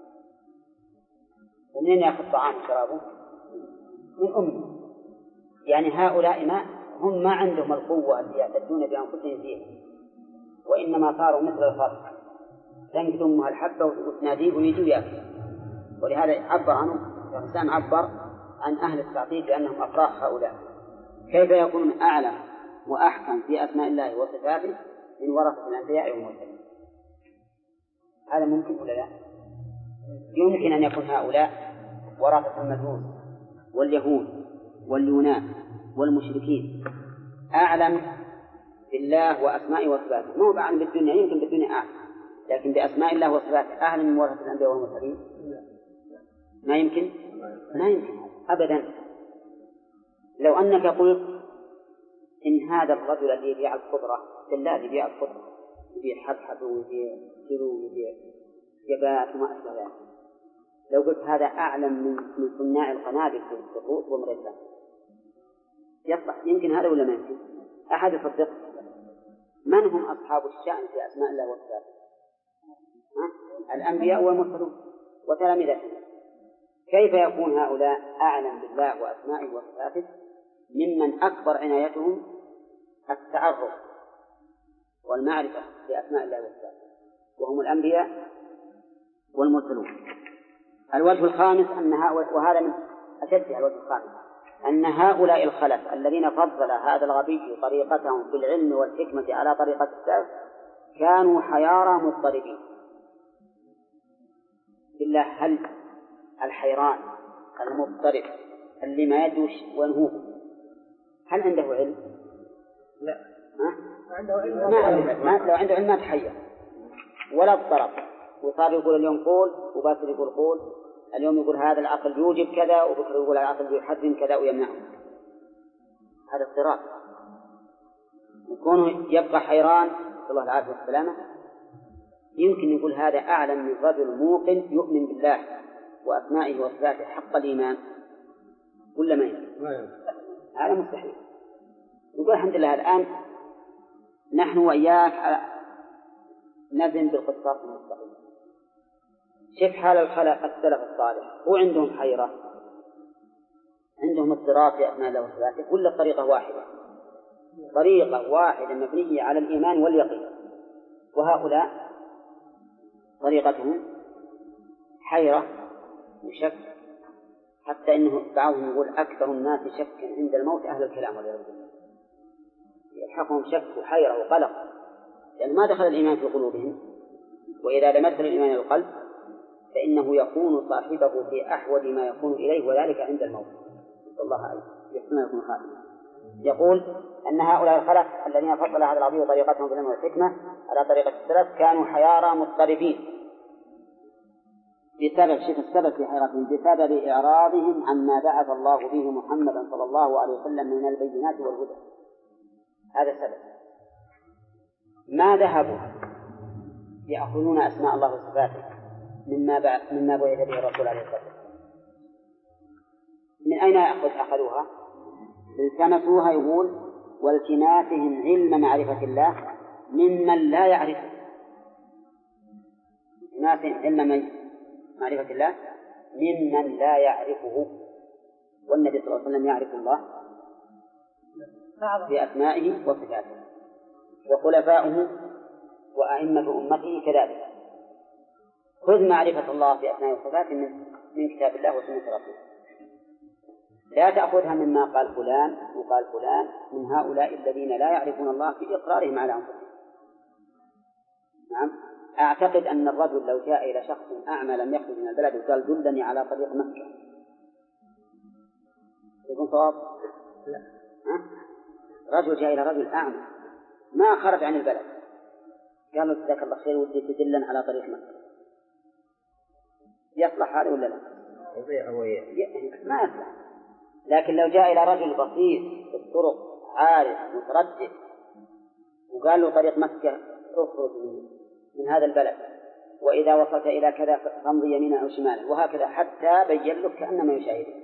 ومنين يأخذ طعام وشرابه؟ من أمه. يعني هؤلاء ما هم ما عندهم القوة التي يعتدون بأنفسهم فيها، وإنما صاروا مثل الفرق، تنقذ أمها الحبة وتناديه ويجي ويأكل. ولهذا عبر عنه الإنسان، عبر عن أهل التعطيل بأنهم أفراخ هؤلاء. كيف يكون أعلم وأحكم في أسماء الله وصفاته من ورثة الأنبياء والمرسلين؟ هذا ممكن ولا لا؟ يمكن أن يكون هؤلاء ورثة المجوس واليهود واليونان والمشركين أعلم بالله وأسمائه وصفاته، مو أعلم بالدنيا، يمكن بالدنيا أعلم، لكن بأسماء الله وصفاته أعلم من ورثة الأنبياء والمرسلين؟ ما يمكن، ما يمكن أبدا. لو أنك قلت إن هذا الرجل الذي يبيع الخضرة، دلال يبيع الخضرة، يبيع حبحب ويبيع كيلو ويبيع جبات وما أشبه ذلك، لو قلت هذا أعلم من من صناع القنابل في الخطوط والمرسلات، يصح يمكن هذا ولا ما يمكن؟ أحد يصدق؟ من هم أصحاب الشأن في أسماء الله وصفاته؟ الأنبياء والمرسلون وتلامذتهم. كيف يكون هؤلاء أعلم بالله وأسمائه وصفاته ممن أكبر عنايتهم التعرف والمعرفة بأسماء الله وصفاته وهم الأنبياء والمرسلون؟ الوجه الخامس أن هؤلاء، وهذا من أشدها الوجه الخامس، أن هؤلاء الخلف الذين فضل هذا الغبي طريقتهم في العلم والحكمة على طريقة السلف كانوا حيارى مضطربين. بالله، هل الحيران المضطرب اللي ما يدوش وينهوه هل عنده علم؟ لا. ها؟ عنده علم. ما عنده. ما لو عنده علم ما تحير ولا اضطرب، وصار يقول اليوم قول وباكر يقول قول، اليوم يقول هذا العقل يوجب كذا وبكرة يقول العقل يحرم كذا ويمنعه. هذا اضطراب. يكون يبقى حيران صلى الله عليه والسلام. يمكن يقول هذا أعلم من رجل موقن يؤمن بالله وأسمائه وصفاته حق الإيمان ولا ما يمكن؟ هذا مستحيل. يقول الحمد لله الآن نحن وإياك نزن بالقسطاس المستقيم. شوف حال الخلق السلف الصالح، هو عندهم حيرة، عندهم اضطراب في أسماء الله وصفاته، كل طريقة واحدة، طريقة واحدة مبنية على الإيمان واليقين. وهؤلاء طريقتهم حيرة وشك، حتى إنه بعضهم يقول أكثر الناس شك عند الموت أهل الكلام والعياذ بالله، يلحقهم شك وحيرة وقلق، لأن ما دخل الإيمان في قلوبهم. وإذا لم يدخل الإيمان إلى القلب فإنه يكون صاحبه في أحوج ما يكون إليه، وذلك عند الموت. الله أعلم. يحسن يكون خاتمة. يقول أن هؤلاء الخلف الذين فضل هذا العظيم طريقتهم بالعلم والحكمة على طريقة السلف كانوا حيارى مضطربين بسبب شوف السبب في حيرتهم بسبب إعراضهم عما بعث الله به محمدا صلى الله عليه وسلم من البينات والهدى. هذا السبب. ما ذهبوا يأخذون أسماء الله وصفاته مما بعث مما بعث به الرسول عليه الصلاة والسلام. من أين أخذ أخذوها؟ التمسوها. يقول والتماسهم علم معرفة الله ممن لا يعرفه. التماسهم علم معرفة الله ممن لا يعرفه، والنبي صلى الله عليه وسلم يعرف الله بأسمائه وصفاته، وخلفاؤه وأئمة أمته كذلك. خذ معرفة الله بأسمائه وصفاته من كتاب الله وسنة رسوله، لا تأخذها مما قال فلان وقال فلان من هؤلاء الذين لا يعرفون الله في إقرارهم على أنفسهم. نعم، أعتقد أن الرجل لو جاء إلى شخص أعمى لم يخرج من البلد وقال دلني على طريق مكة يكون صواب؟ لا. رجل جاء إلى رجل أعمى ما خرج عن البلد قال له جزاك الله خير ودي تدلن على طريق مكة، يصلح هذا ولا لا؟ ما يصلح. لكن لو جاء إلى رجل بسيط في الطرق عارف متردد وقال له طريق مكة اخرج من هذا البلد، وإذا وصلت إلى كذا فامضي يمينا أو شمالا، وهكذا حتى بين لك كأنما يشاهده،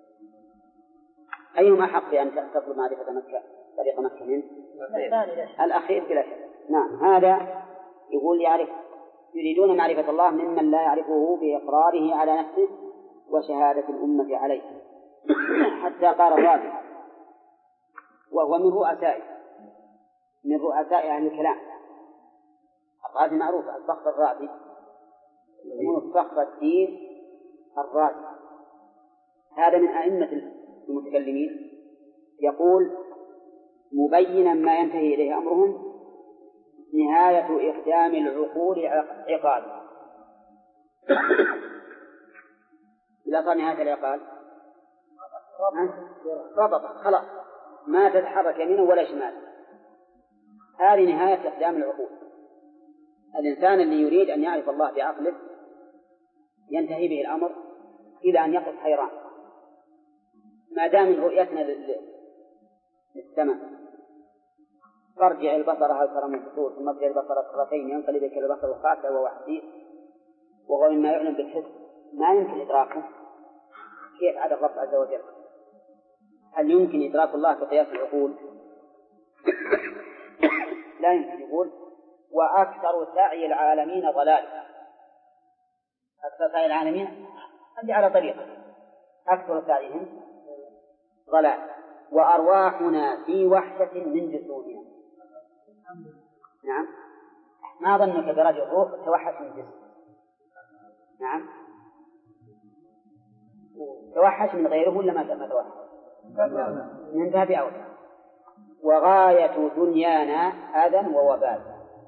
أيهما حق بأن تطلب معرفة مكة طريق مكة منه؟ الأخير بلا شك. نعم، هذا يقول يعرف يريدون معرفة الله ممن لا يعرفه بإقراره على نفسه وشهادة الأمة عليه. حتى قال الرازي وهو من رؤسائه من رؤساء أهل الكلام، الرازي معروف الفخر الرازي من فخر الدين الرازي، هذا من أئمة المتكلمين، يقول مبينا ما ينتهي إليه أمرهم نهاية إقدام العقول عقال. إذا صار نهاية العقال ربط خلاص ما تتحرك يمينه ولا شماله، هذه نهاية إقدام العقول. الإنسان اللي يريد أن يعرف الله بعقله ينتهي به الأمر إلى أن يقف حيران. ما دام من رؤيتنا للسماء فارجع البصر هل ترى من فطور ثم ارجع البصر كرتين ينقلب إليك البصر الخاسئ وهو حديث، وهو مما يعلم بالحس ما يمكن إدراكه. كيف عاد الرب عز وجل؟ هل يمكن إدراك الله بقياس العقول؟ لا يمكن. يقول وأكثر سعي العالمين ضلال. أكثر سعي العالمين هذه على طريقة أكثر سعيهم ضلال، وأرواحنا في وحشة من جسومنا. نعم، ما ظنك برجل الروح توحش من جسم؟ نعم، توحش من غيره ولا ما توحش؟ من باب أولى. وغاية دنيانا أذى ووبال.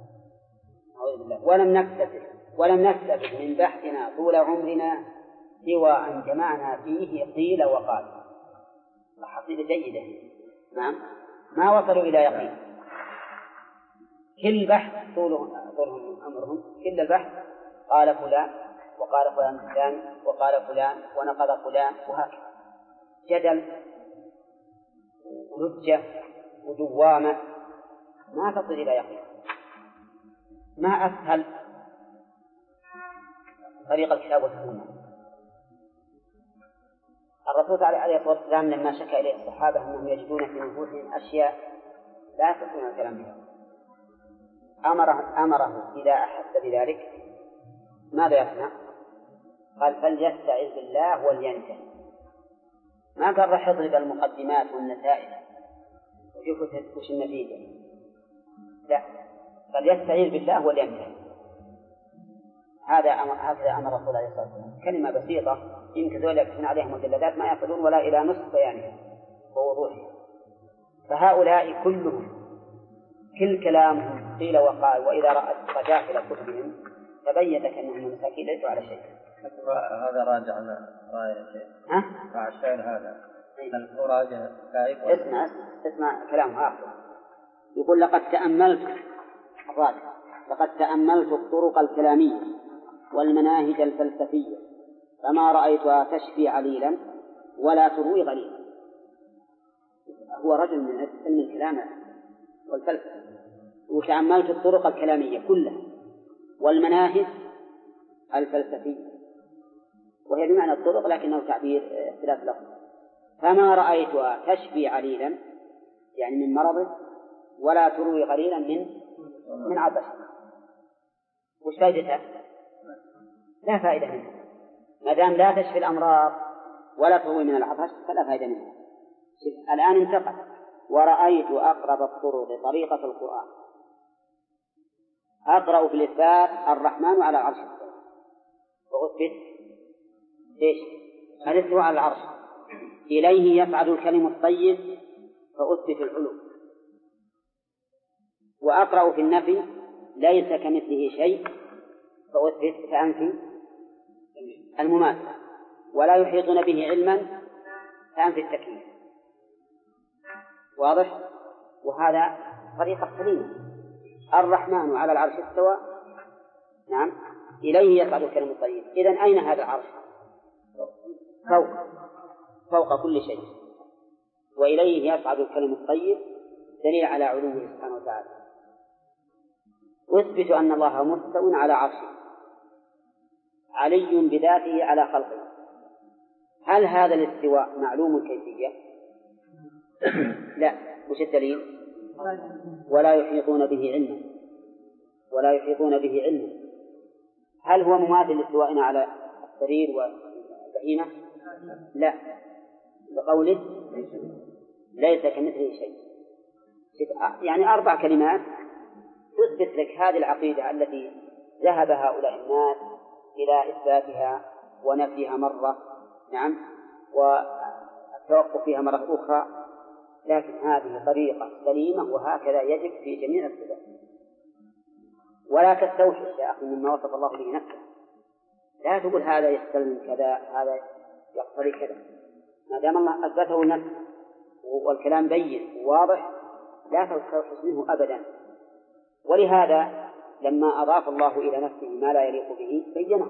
ولم نكتسب ولم نكتسب من بحثنا طول عمرنا سوى أن جمعنا فيه قيل وقال. حصيلة جيدة. نعم، ما وصلوا إلى يقين. كل بحث طولهم أمرهم، كل البحث قال فلان وقال فلان فلان وقال فلان ونقض فلان، وهكذا جدل ولجة ودوامة ما تصل إلى يقين. ما أسهل طريق الكتاب والسنة. الرسول عليه الصلاة والسلام لما شكى إليه الصحابة أنهم يجدون في نفوسهم أشياء لا يستطيعون الكلام بها أمره, أمره إذا أحس بذلك ماذا يصنع؟ قال فليستعذ بالله ولينتهي. ما قال راح يضرب المقدمات والنتائج وشوفوا وش النتيجة، لا، فليستعذ بالله ولينتهي. هذا أمر هكذا أمر الرسول عليه الصلاة والسلام. كلمة بسيطة يمكن ذلك يكون عليها مجلدات ما يصلون ولا إلى نصف بيانها ووضوحها. فهؤلاء كلهم كل كلامهم قيل وقال، وإذا رجعت إلى كتبهم تبين لك أنهم مساكين ليسوا على شيء. هذا راجع رأي الشيء ها؟ مع الشعر هذا الراجع كائف. اسمع اسمع كلام آخر. يقول لقد تأملت الراجع لقد تأملت الطرق الكلامية والمناهج الفلسفية فما رأيتها تشفي عليلا ولا تروي غليلا. هو رجل من علم الكلام والفلسفة. وتأملت الطرق الكلامية كلها والمناهج الفلسفية، وهي بمعنى الطرق لكنه تعبير اختلاف لفظ. فما رأيتها تشفي عليلا يعني من مرضه ولا تروي غليلا من من عطش. وش فائدتها؟ لا فائدة منها. ما دام لا تشفي الأمراض ولا تروي من العطش فلا فائدة منها. الآن انتقل ورأيت أقرب الطرق طريقة القرآن. أقرأ في الإثبات الرحمن على العرش وأثبت إيش؟ الاستواء على العرش. إليه يصعد الكلم الطيب فأثبت العلو. وأقرأ في النفي ليس كمثله شيء فأثبت فأنفي المماثلة. ولا يحيطون به علما فأنفي التكليف. واضح؟ وهذا طريقة سليمة. الرحمن على العرش استوى، نعم، إليه يصعد الكلم الطيب. إذن أين هذا العرش؟ فوق فوق كل شيء، وإليه يصعد الكلم الطيب دليل على علوه سبحانه وتعالى. أثبت أن الله مستوٍ على عرشه علي بذاته على خلقه. هل هذا الاستواء معلوم الكيفية؟ لا. وش الدليل؟ ولا يحيطون به علما ولا يحيطون به علما هل هو مماثل لاستوائنا على السرير والبهيمة؟ لا، بقوله ليس كمثله شيء. يعني أربع كلمات تثبت لك هذه العقيدة التي ذهب هؤلاء الناس إلى إثباتها ونفيها مرة، نعم، والتوقف فيها مرة أخرى، لكن هذه طريقة سليمة وهكذا يجب في جميع الصفات. ولا تستوحش يا أخي مما وصف الله به نفسه، لا تقول هذا يستلم كذا هذا يقتضي كذا، ما دام الله أثبته نفسه والكلام بين وواضح لا تستوحش منه أبدا. ولهذا لما أضاف الله إلى نفسه ما لا يليق به بينه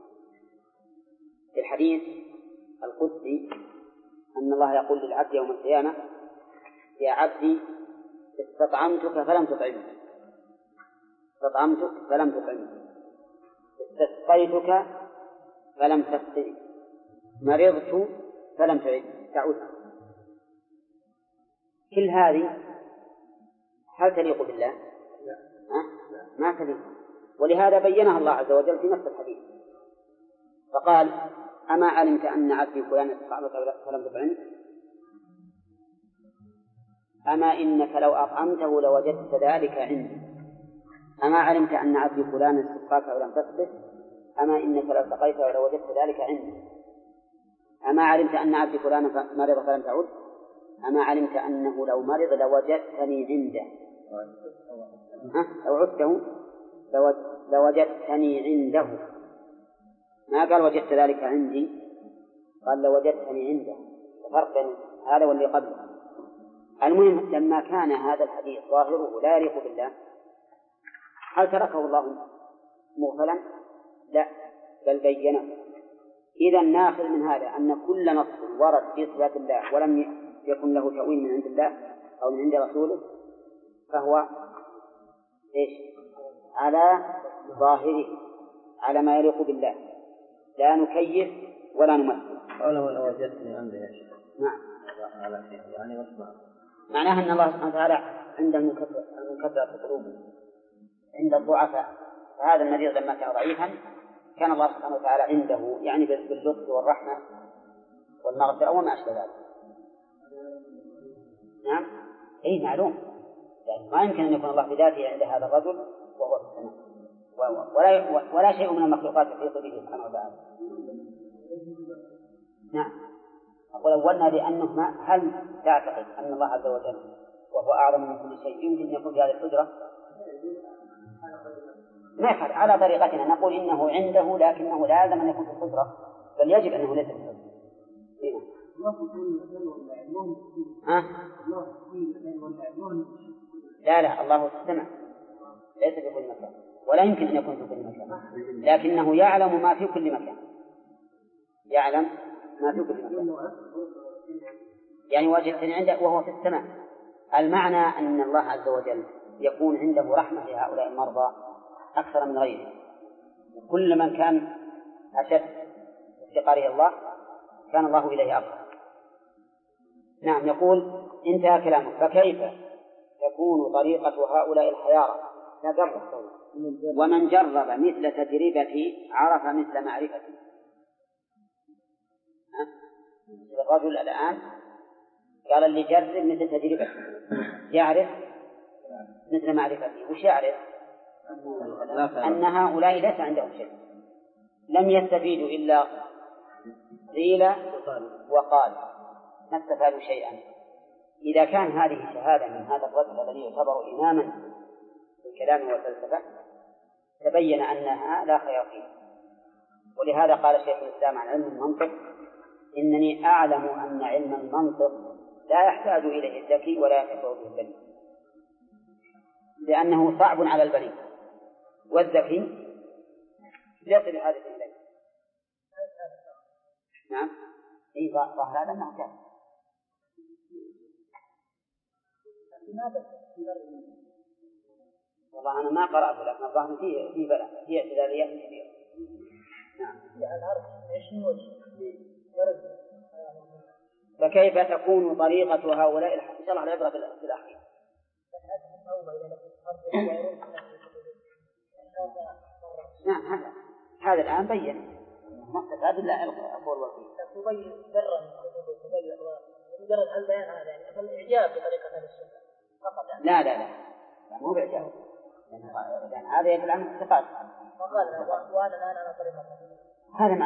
في الحديث القدسي أن الله يقول للعبد يوم القيامة: يا عبدي استطعمتك فلم تطعمني، استطعمتك فلم تطعمني، استسقيتك فلم تسقني، مرضت فلم تعد. كل هذه هل تليق بالله؟ أه؟ ما تليق. ولهذا بينها الله عز وجل في نفس الحديث فقال: أما علمت أن عبدي فلان استطعمك فلم تطعمني؟ أما إنك لو أطعمته لوجدت ذلك عندي. أما علمت أن عبدي فلان استسقاك ولم تسقه؟ أما إنك لو سقيته لوجدت ذلك عندي. أما علمت أن عبدي فلان مرض فلم تعد؟ أما علمت أنه لو مرض لوجدتني عنده. لو عدته لوجدتني عنده، ما قال وجدت ذلك عندي، قال لوجدتني عنده. فرق بين هذا واللي قبله. المهم لما كان هذا الحديث ظاهره لا يليق بالله هل تركه الله مغفلا؟ لا، بل بينه. إذا ناخذ من هذا أن كل نص ورد في صفات الله ولم يكن له تأويل من عند الله أو من عند رسوله فهو إيش؟ على ظاهره، على ما يليق بالله، لا نكيف ولا نمثل. قوله لو وجدتني عنده يا شيخ. نعم. على شيء يعني واسمع. معناها أن الله سبحانه وتعالى عند المنكسرة في قلوبهم، عند الضعفاء. فهذا المريض لما كان ضعيفا كان الله سبحانه وتعالى عنده، يعني باللطف والرحمة والمغفرة وما أشبه ذلك. نعم، أي معلوم، يعني ما يمكن أن يكون الله بذاته عند هذا الرجل وهو في السماء، ولا ولا شيء من المخلوقات يحيط به سبحانه وتعالى. نعم. ولولنا بأنه ما هل تعتقد أن الله عز وجل وهو أعظم من كل شيء يمكن أن يكون بهذه القدرة؟ ما يفعل على طريقتنا نقول إنه عنده لكنه لا يلزم أن يكون في القدرة، بل يجب أنه ليس في القدرة. ها؟ لا لا، الله في السماء ليس في كل مكان، ولا يمكن أن يكون في كل مكان، لكنه يعلم ما في كل مكان، يعلم ما في كل مكان. يعني وجدتني عنده وهو في السماء. المعنى أن الله عز وجل يكون عنده رحمة لهؤلاء المرضى أكثر من غيره. كل من كان أشد افتقاره الله كان الله إليه أقرب. نعم. يقول انتهى كلامه. فكيف تكون طريقة هؤلاء الحيارى؟ ومن جرب مثل تجربتي عرف مثل معرفتي. الرجل الآن قال اللي جرب مثل تجربتي يعرف مثل معرفتي. وش يعرف؟ أن هؤلاء ليس عندهم شيء، لم يستفيدوا إلا قيل وقال، ما استفادوا شيئا. إذا كان هذه شهادة من هذا الرجل الذي يعتبر إماما في الكلام والفلسفة تبين أنها لا خير فيه. ولهذا قال شيخ الإسلام عن علم المنطق: إنني أعلم أن علم المنطق لا يحتاج إليه الذكي ولا ينتفع به البليد، لأنه صعب على البليد، والذكي ليس بحاجة إليه. نعم. إيه ظاهر هذا أنه كان. والله أنا ما قرأت، لكن الظاهر فيه فيه بلاء، فيه اعتداليات كثيرة. نعم. فكيف تكون طريقة هؤلاء الحق؟ إن شاء الله العبرة في الأخير. نعم هذا هذا الآن بين ما اقتصاد إلا القول والقيل. تبين برا تبين مجرد البيان هذا يعني الإعجاب بطريقة هذا السنة فقط يعني. لا لا لا مو بإعجاب يعني هذا يدل عن اقتصاد. وقال وأنا الآن على طريقة هذا